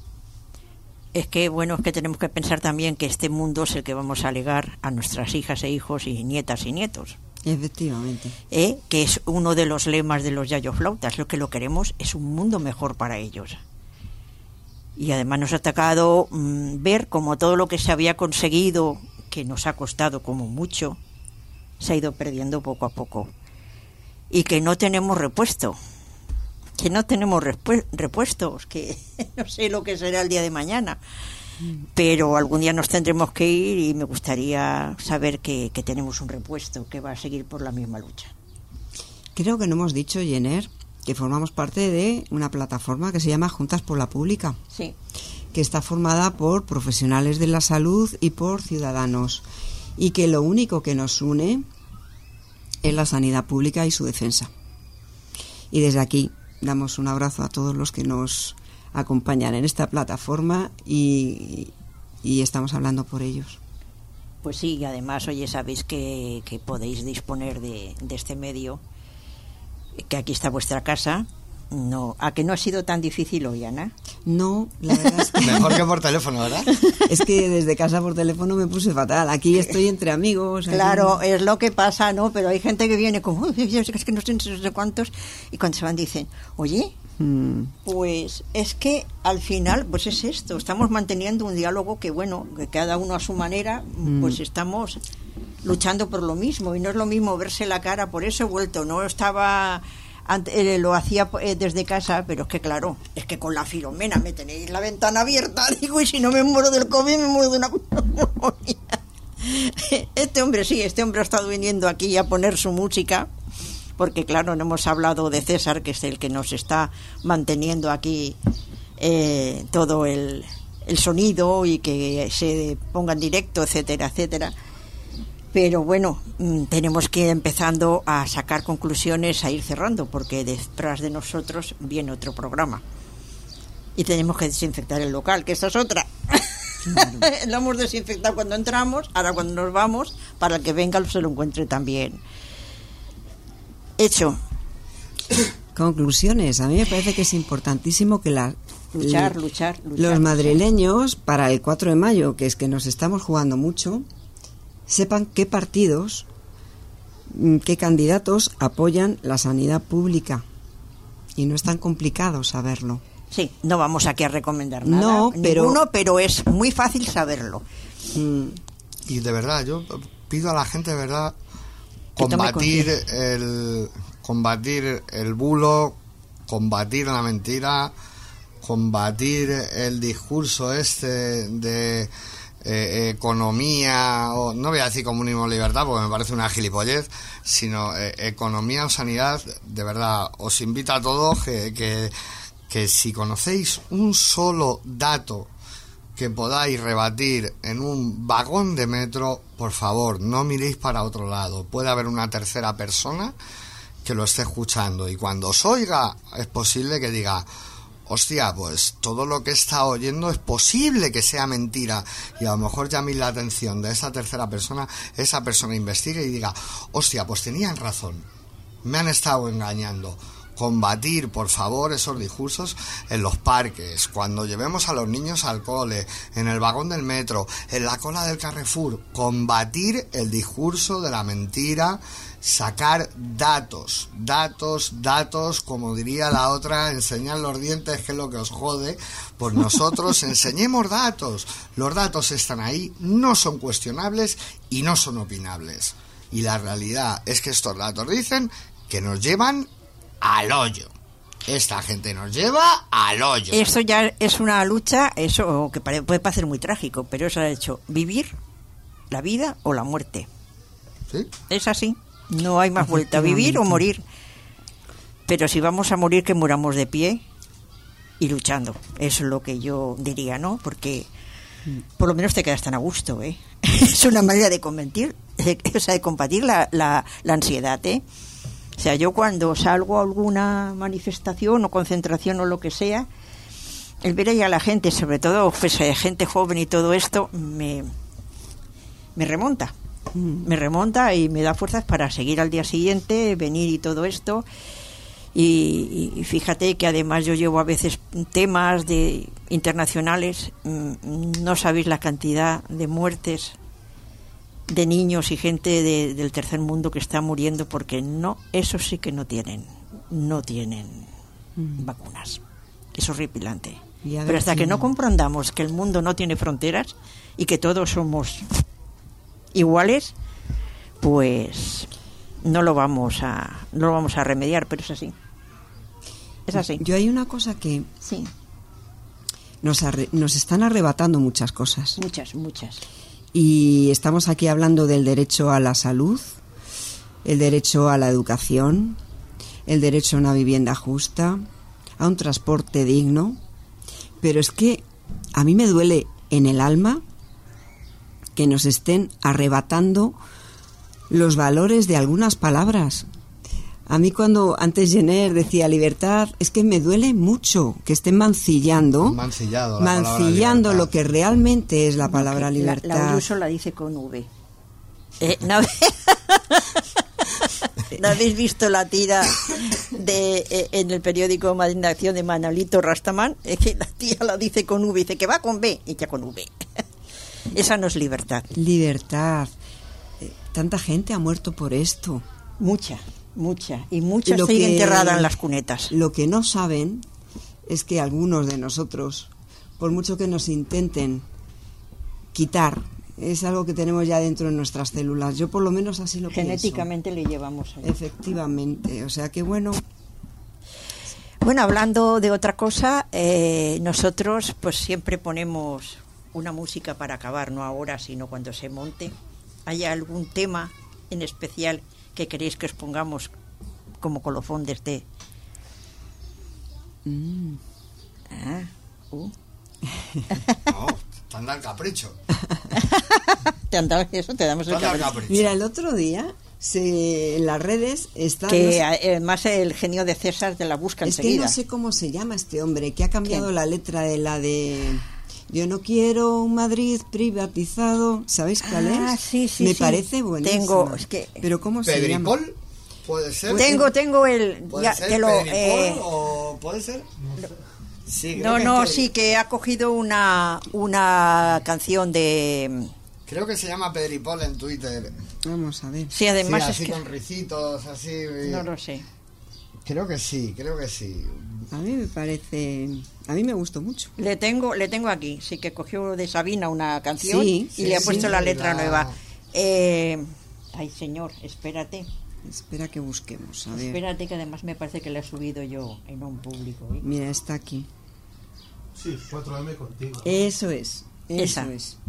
Es que, bueno, es que tenemos que pensar también que este mundo es el que vamos a legar a nuestras hijas e hijos y nietas y nietos. Efectivamente. Que es uno de los lemas de los yayoflautas. Lo que lo queremos es un mundo mejor para ellos. Y además nos ha tocado ver como todo lo que se había conseguido, que nos ha costado como mucho, se ha ido perdiendo poco a poco. Y que no tenemos repuesto. Que no tenemos repuestos, que no sé lo que será el día de mañana, pero algún día nos tendremos que ir y me gustaría saber que tenemos un repuesto que va a seguir por la misma lucha. Creo que no hemos dicho, Jenner, que formamos parte de una plataforma que se llama Juntas por la Pública, sí, que está formada por profesionales de la salud y por ciudadanos, y que lo único que nos une es la sanidad pública y su defensa. Y desde aquí damos un abrazo a todos los que nos acompañan en esta plataforma y estamos hablando por ellos. Pues sí, y además, oye, sabéis que podéis disponer de este medio, que aquí está vuestra casa. No, ¿a que no ha sido tan difícil hoy, Ana? No, la verdad es que... Mejor que por teléfono, ¿verdad? Es que desde casa por teléfono me puse fatal. Aquí estoy entre amigos. Claro, es lo que pasa, ¿no? Pero hay gente que viene como, es que no sé cuántos, y cuando se van dicen, oye, pues es que al final, pues es esto, estamos manteniendo un diálogo que, bueno, que cada uno a su manera, pues estamos luchando por lo mismo, y no es lo mismo verse la cara. Por eso he vuelto, no estaba... lo hacía desde casa, pero es que claro, es que con la Filomena me tenéis la ventana abierta, digo, y si no me muero del COVID me muero de una neumonía. Este hombre ha estado viniendo aquí a poner su música, porque claro, no hemos hablado de César, que es el que nos está manteniendo aquí todo el sonido y que se ponga en directo, etcétera, etcétera. Pero bueno, tenemos que ir empezando a sacar conclusiones, a ir cerrando, porque detrás de nosotros viene otro programa. Y tenemos que desinfectar el local, que esa es otra. Lo hemos desinfectado cuando entramos, ahora cuando nos vamos, para el que venga se lo encuentre también hecho. Conclusiones. A mí me parece que es importantísimo que luchar. Los madrileños, para el 4 de mayo, que es que nos estamos jugando mucho, sepan qué partidos, qué candidatos apoyan la sanidad pública. Y no es tan complicado saberlo. Sí, no vamos aquí a recomendar nada, No, ninguno, pero es muy fácil saberlo. Y de verdad, yo pido a la gente, de verdad, Que tome combatir el bulo, combatir la mentira, combatir el discurso de economía, o no voy a decir comunismo o libertad porque me parece una gilipollez, sino economía o sanidad. De verdad, os invito a todos que si conocéis un solo dato que podáis rebatir en un vagón de metro, por favor, no miréis para otro lado. Puede haber una tercera persona que lo esté escuchando, y cuando os oiga es posible que diga: hostia, pues todo lo que está oyendo es posible que sea mentira, y a lo mejor llaméis la atención de esa tercera persona, esa persona investigue y diga: hostia, pues tenían razón, me han estado engañando. Combatir, por favor, esos discursos en los parques, cuando llevemos a los niños al cole, en el vagón del metro, en la cola del Carrefour. Combatir el discurso de la mentira, sacar datos, como diría la otra, enseñar los dientes, que es lo que os jode. Pues nosotros enseñemos datos. Los datos están ahí, no son cuestionables y no son opinables. Y la realidad es que estos datos dicen que nos llevan al hoyo. Esta gente nos lleva al hoyo. Esto ya es una lucha, eso que puede parecer muy trágico, pero eso ha hecho vivir la vida o la muerte. ¿Sí? Es así, no hay más vuelta, vivir o morir. Pero si vamos a morir, que muramos de pie y luchando. Eso es lo que yo diría, ¿no? Porque por lo menos te quedas tan a gusto, ¿eh? Es una manera de combatir, de combatir la ansiedad, ¿eh? O sea, yo cuando salgo a alguna manifestación o concentración o lo que sea, el ver ahí a la gente, sobre todo pues, gente joven y todo esto, me remonta. Me remonta y me da fuerzas para seguir al día siguiente, venir y todo esto. Y fíjate que además yo llevo a veces temas internacionales. No sabéis la cantidad de muertes de niños y gente del tercer mundo que está muriendo porque eso sí que no tienen vacunas. Es horripilante. Pero hasta que no comprendamos que el mundo no tiene fronteras y que todos somos iguales, pues no lo vamos a remediar, pero es así. Es así. Yo hay una cosa que sí. Nos están arrebatando muchas cosas. Muchas. Y estamos aquí hablando del derecho a la salud, el derecho a la educación, el derecho a una vivienda justa, a un transporte digno. Pero es que a mí me duele en el alma que nos estén arrebatando los valores de algunas palabras. A mí cuando antes Jenner decía libertad, es que me duele mucho que estén mancillando lo que realmente es la palabra libertad. La Ayuso la dice con V. ¿No habéis visto la tira en el periódico Madrid de Acción de Manolito Rastaman? Es que la tía la dice con V, dice que va con B, y ya con V. Esa no es libertad. Libertad. Tanta gente ha muerto por esto. Mucha. Y muchas siguen enterradas en las cunetas. Lo que no saben es que algunos de nosotros, por mucho que nos intenten quitar, es algo que tenemos ya dentro de nuestras células. Yo por lo menos así lo genéticamente pienso. Le llevamos ahí. Efectivamente, o sea que bueno. Bueno, hablando de otra cosa, nosotros pues siempre ponemos una música para acabar, no ahora, sino cuando se monte. ¿Hay algún tema en especial que queréis que os pongamos como colofón de este? No, te han dado el capricho. Te han dado eso, te damos el capricho. Mira, el otro día en las redes está... Que además el genio de César te la busca enseguida. Es que no sé cómo se llama este hombre, que ha cambiado la letra de la de... Yo no quiero un Madrid privatizado. ¿Sabéis cuál es? Sí. Me parece buenísimo. Pero ¿cómo se llama? ¿Pedripol? ¿Puede ser? Tengo el... ¿Puede ya, ser que Pedripol o puede ser? Sí, sí, que ha cogido una canción de Creo que se llama Pedripol en Twitter. Vamos a ver. Sí, además Sí, es así que... con ricitos, así. No lo sé. Creo que sí. A mí me parece... A mí me gustó mucho. Le tengo aquí. Sí, que cogió de Sabina una canción y le ha puesto la letra nueva. Ay, señor, espérate. Espera que busquemos. A ver. Espérate, que además me parece que la he subido yo en un público. Mira, está aquí. Sí, 4M contigo. Eso es. Esa.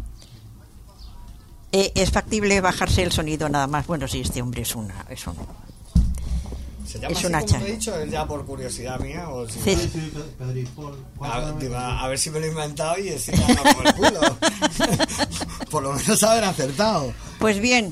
Es factible bajarse el sonido nada más. Bueno, sí, este hombre es un... ¿Se llama Es así una como cha. te he dicho? ¿Es ya por curiosidad mía? O si Sí. Sí, Pedripol, 4M a ver si me lo he inventado y estoy dando por el culo. Por lo menos haber acertado. Pues bien,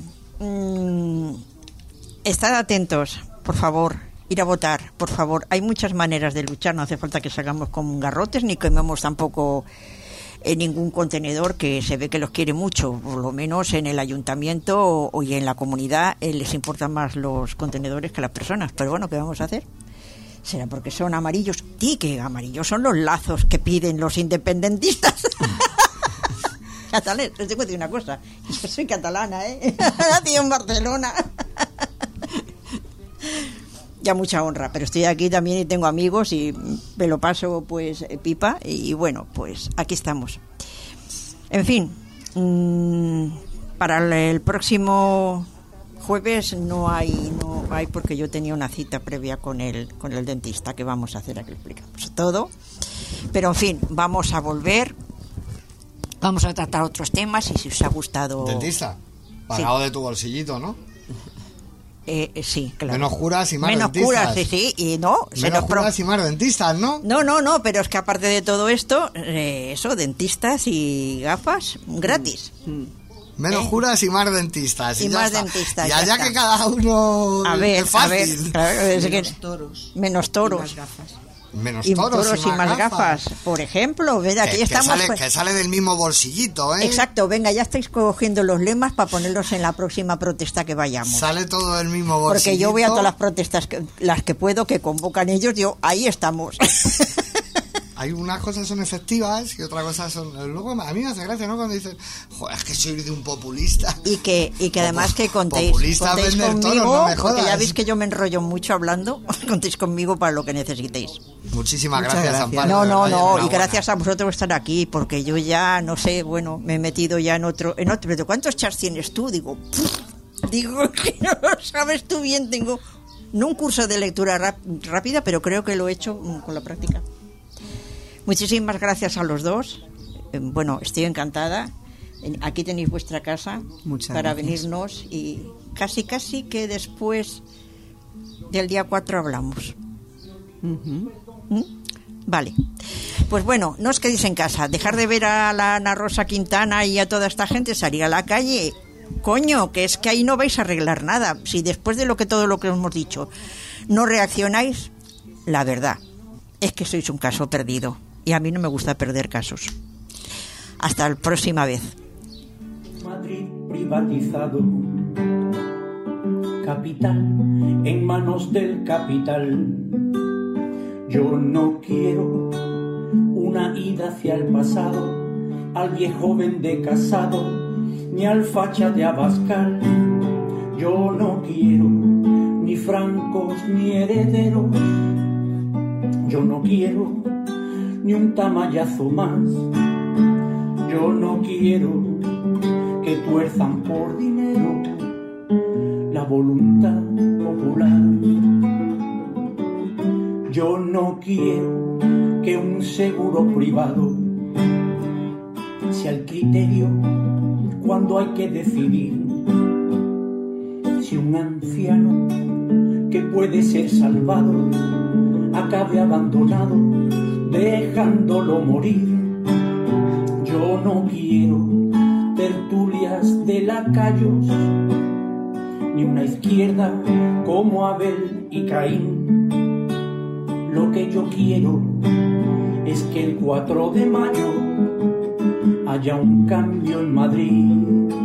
estad atentos, por favor. Ir a votar, por favor. Hay muchas maneras de luchar. No hace falta que salgamos como garrotes ni quememos tampoco en ningún contenedor, que se ve que los quiere mucho. Por lo menos en el ayuntamiento y en la comunidad les importan más los contenedores que las personas. Pero bueno, ¿qué vamos a hacer? ¿Será porque son amarillos? Sí, que amarillos son los lazos que piden los independentistas. Catalanes, les tengo que decir una cosa. Yo soy catalana, ¿eh? Nací en Barcelona. Ya mucha honra, pero estoy aquí también y tengo amigos y me lo paso pues pipa y bueno, pues aquí estamos. En fin, para el próximo jueves no hay porque yo tenía una cita previa con el dentista que vamos a hacer, aquí explicamos todo. Pero en fin, vamos a volver, vamos a tratar otros temas y si os ha gustado... ¿Dentista? Pagado de tu bolsillito, ¿no? Sí, claro. Menos curas y más menos dentistas. curas, sí, y no. Menos curas y más dentistas, ¿no? No, pero es que aparte de todo esto, dentistas y gafas gratis. Menos curas y más dentistas. Y ya más está. dentistas. Y ya allá está. que cada uno... A ver, es fácil. claro, es Menos que- toros. menos toros. Y más gafas. Menos Y toros y más gafas. Por ejemplo, ¿verdad? Aquí estamos. Que sale del mismo bolsillito, ¿eh? Exacto, venga, ya estáis cogiendo los lemas para ponerlos en la próxima protesta que vayamos. Sale todo del mismo bolsillito. Porque yo voy a todas las protestas, las que puedo, que convocan ellos, ahí estamos. Hay unas cosas son efectivas y otras cosas son... Luego a mí me hace gracia, ¿no? Cuando dicen, joder, es que soy de un populista. Y que además que contéis Populista vender conmigo, toros, no me porque ya jodas. veis que yo me enrollo mucho hablando, contéis conmigo para lo que necesitéis. Muchísimas Muchas gracias, gracias. Amparo. No, de no, verdad, no, y enhorabuena. gracias a vosotros por estar aquí, porque yo ya, no sé, bueno, me he metido ya en otro, pero ¿cuántos chats tienes tú? Digo que no lo sabes tú bien, tengo no un curso de lectura rápida, pero creo que lo he hecho con la práctica. Muchísimas gracias a los dos. Bueno, estoy encantada. Aquí tenéis vuestra casa. Muchas para gracias. venirnos y casi que después del día 4 hablamos. Ujú. ¿Mm? Vale. Pues bueno, no os quedéis en casa. Dejar de ver a la Ana Rosa Quintana y a toda esta gente, salir a la calle. Coño, que es que ahí no vais a arreglar nada. Si después de todo lo que hemos dicho no reaccionáis, la verdad es que sois un caso perdido. Y a mí no me gusta perder casos. Hasta la próxima vez. Madrid privatizado, capital en manos del capital. Yo no quiero una ida hacia el pasado, al viejo vende casado, ni al facha de Abascal. Yo no quiero ni francos ni herederos. Yo no quiero ni un tamallazo más. Yo no quiero que tuerzan por dinero la voluntad popular. Yo no quiero que un seguro privado sea el criterio cuando hay que decidir si un anciano que puede ser salvado acabe abandonado dejándolo morir. Yo no quiero tertulias de lacayos, ni una izquierda como Abel y Caín. Lo que yo quiero es que el 4 de mayo haya un cambio en Madrid.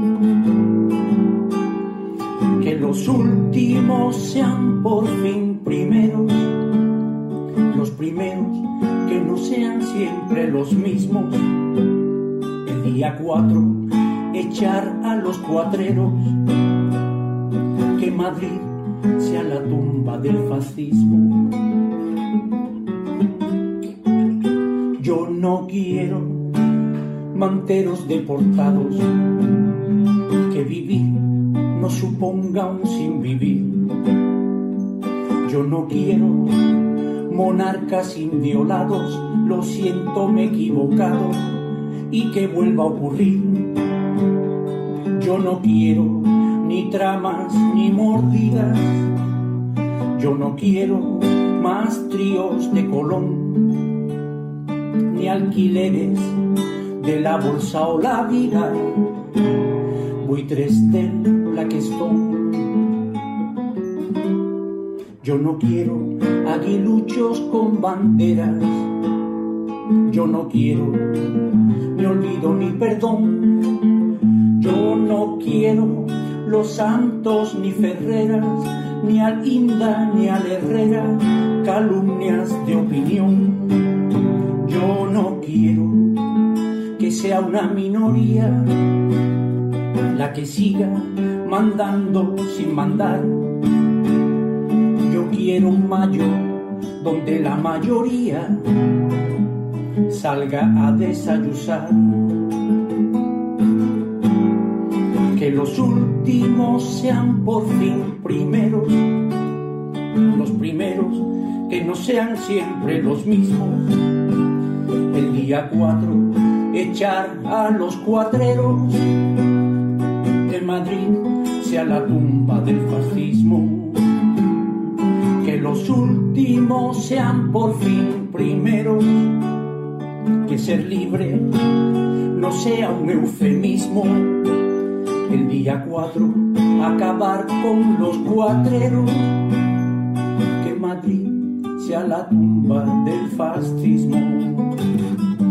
Que los últimos sean por fin primeros, los primeros que no sean siempre los mismos. El día 4 echar a los cuatreros, que Madrid sea la tumba del fascismo. Yo no quiero manteros deportados, que vivir no suponga un sin vivir. Yo no quiero monarcas inviolados, lo siento, me he equivocado y que vuelva a ocurrir. Yo no quiero ni tramas ni mordidas, yo no quiero más tríos de Colón, ni alquileres de la bolsa o la vida, buitres del Blackstone. Yo no quiero aguiluchos con banderas, yo no quiero ni olvido ni perdón, yo no quiero los Santos ni Ferreras, ni al Inda ni al Herrera, calumnias de opinión. Yo no quiero que sea una minoría la que siga mandando sin mandar. Yo quiero un mayo donde la mayoría salga a desayusar. Que los últimos sean por fin primeros, los primeros que no sean siempre los mismos. El día 4 echar a los cuatreros, que Madrid sea la tumba del fascismo. Que los últimos sean por fin primeros, que ser libre no sea un eufemismo. El día 4 acabar con los cuatreros, que Madrid sea la tumba del fascismo.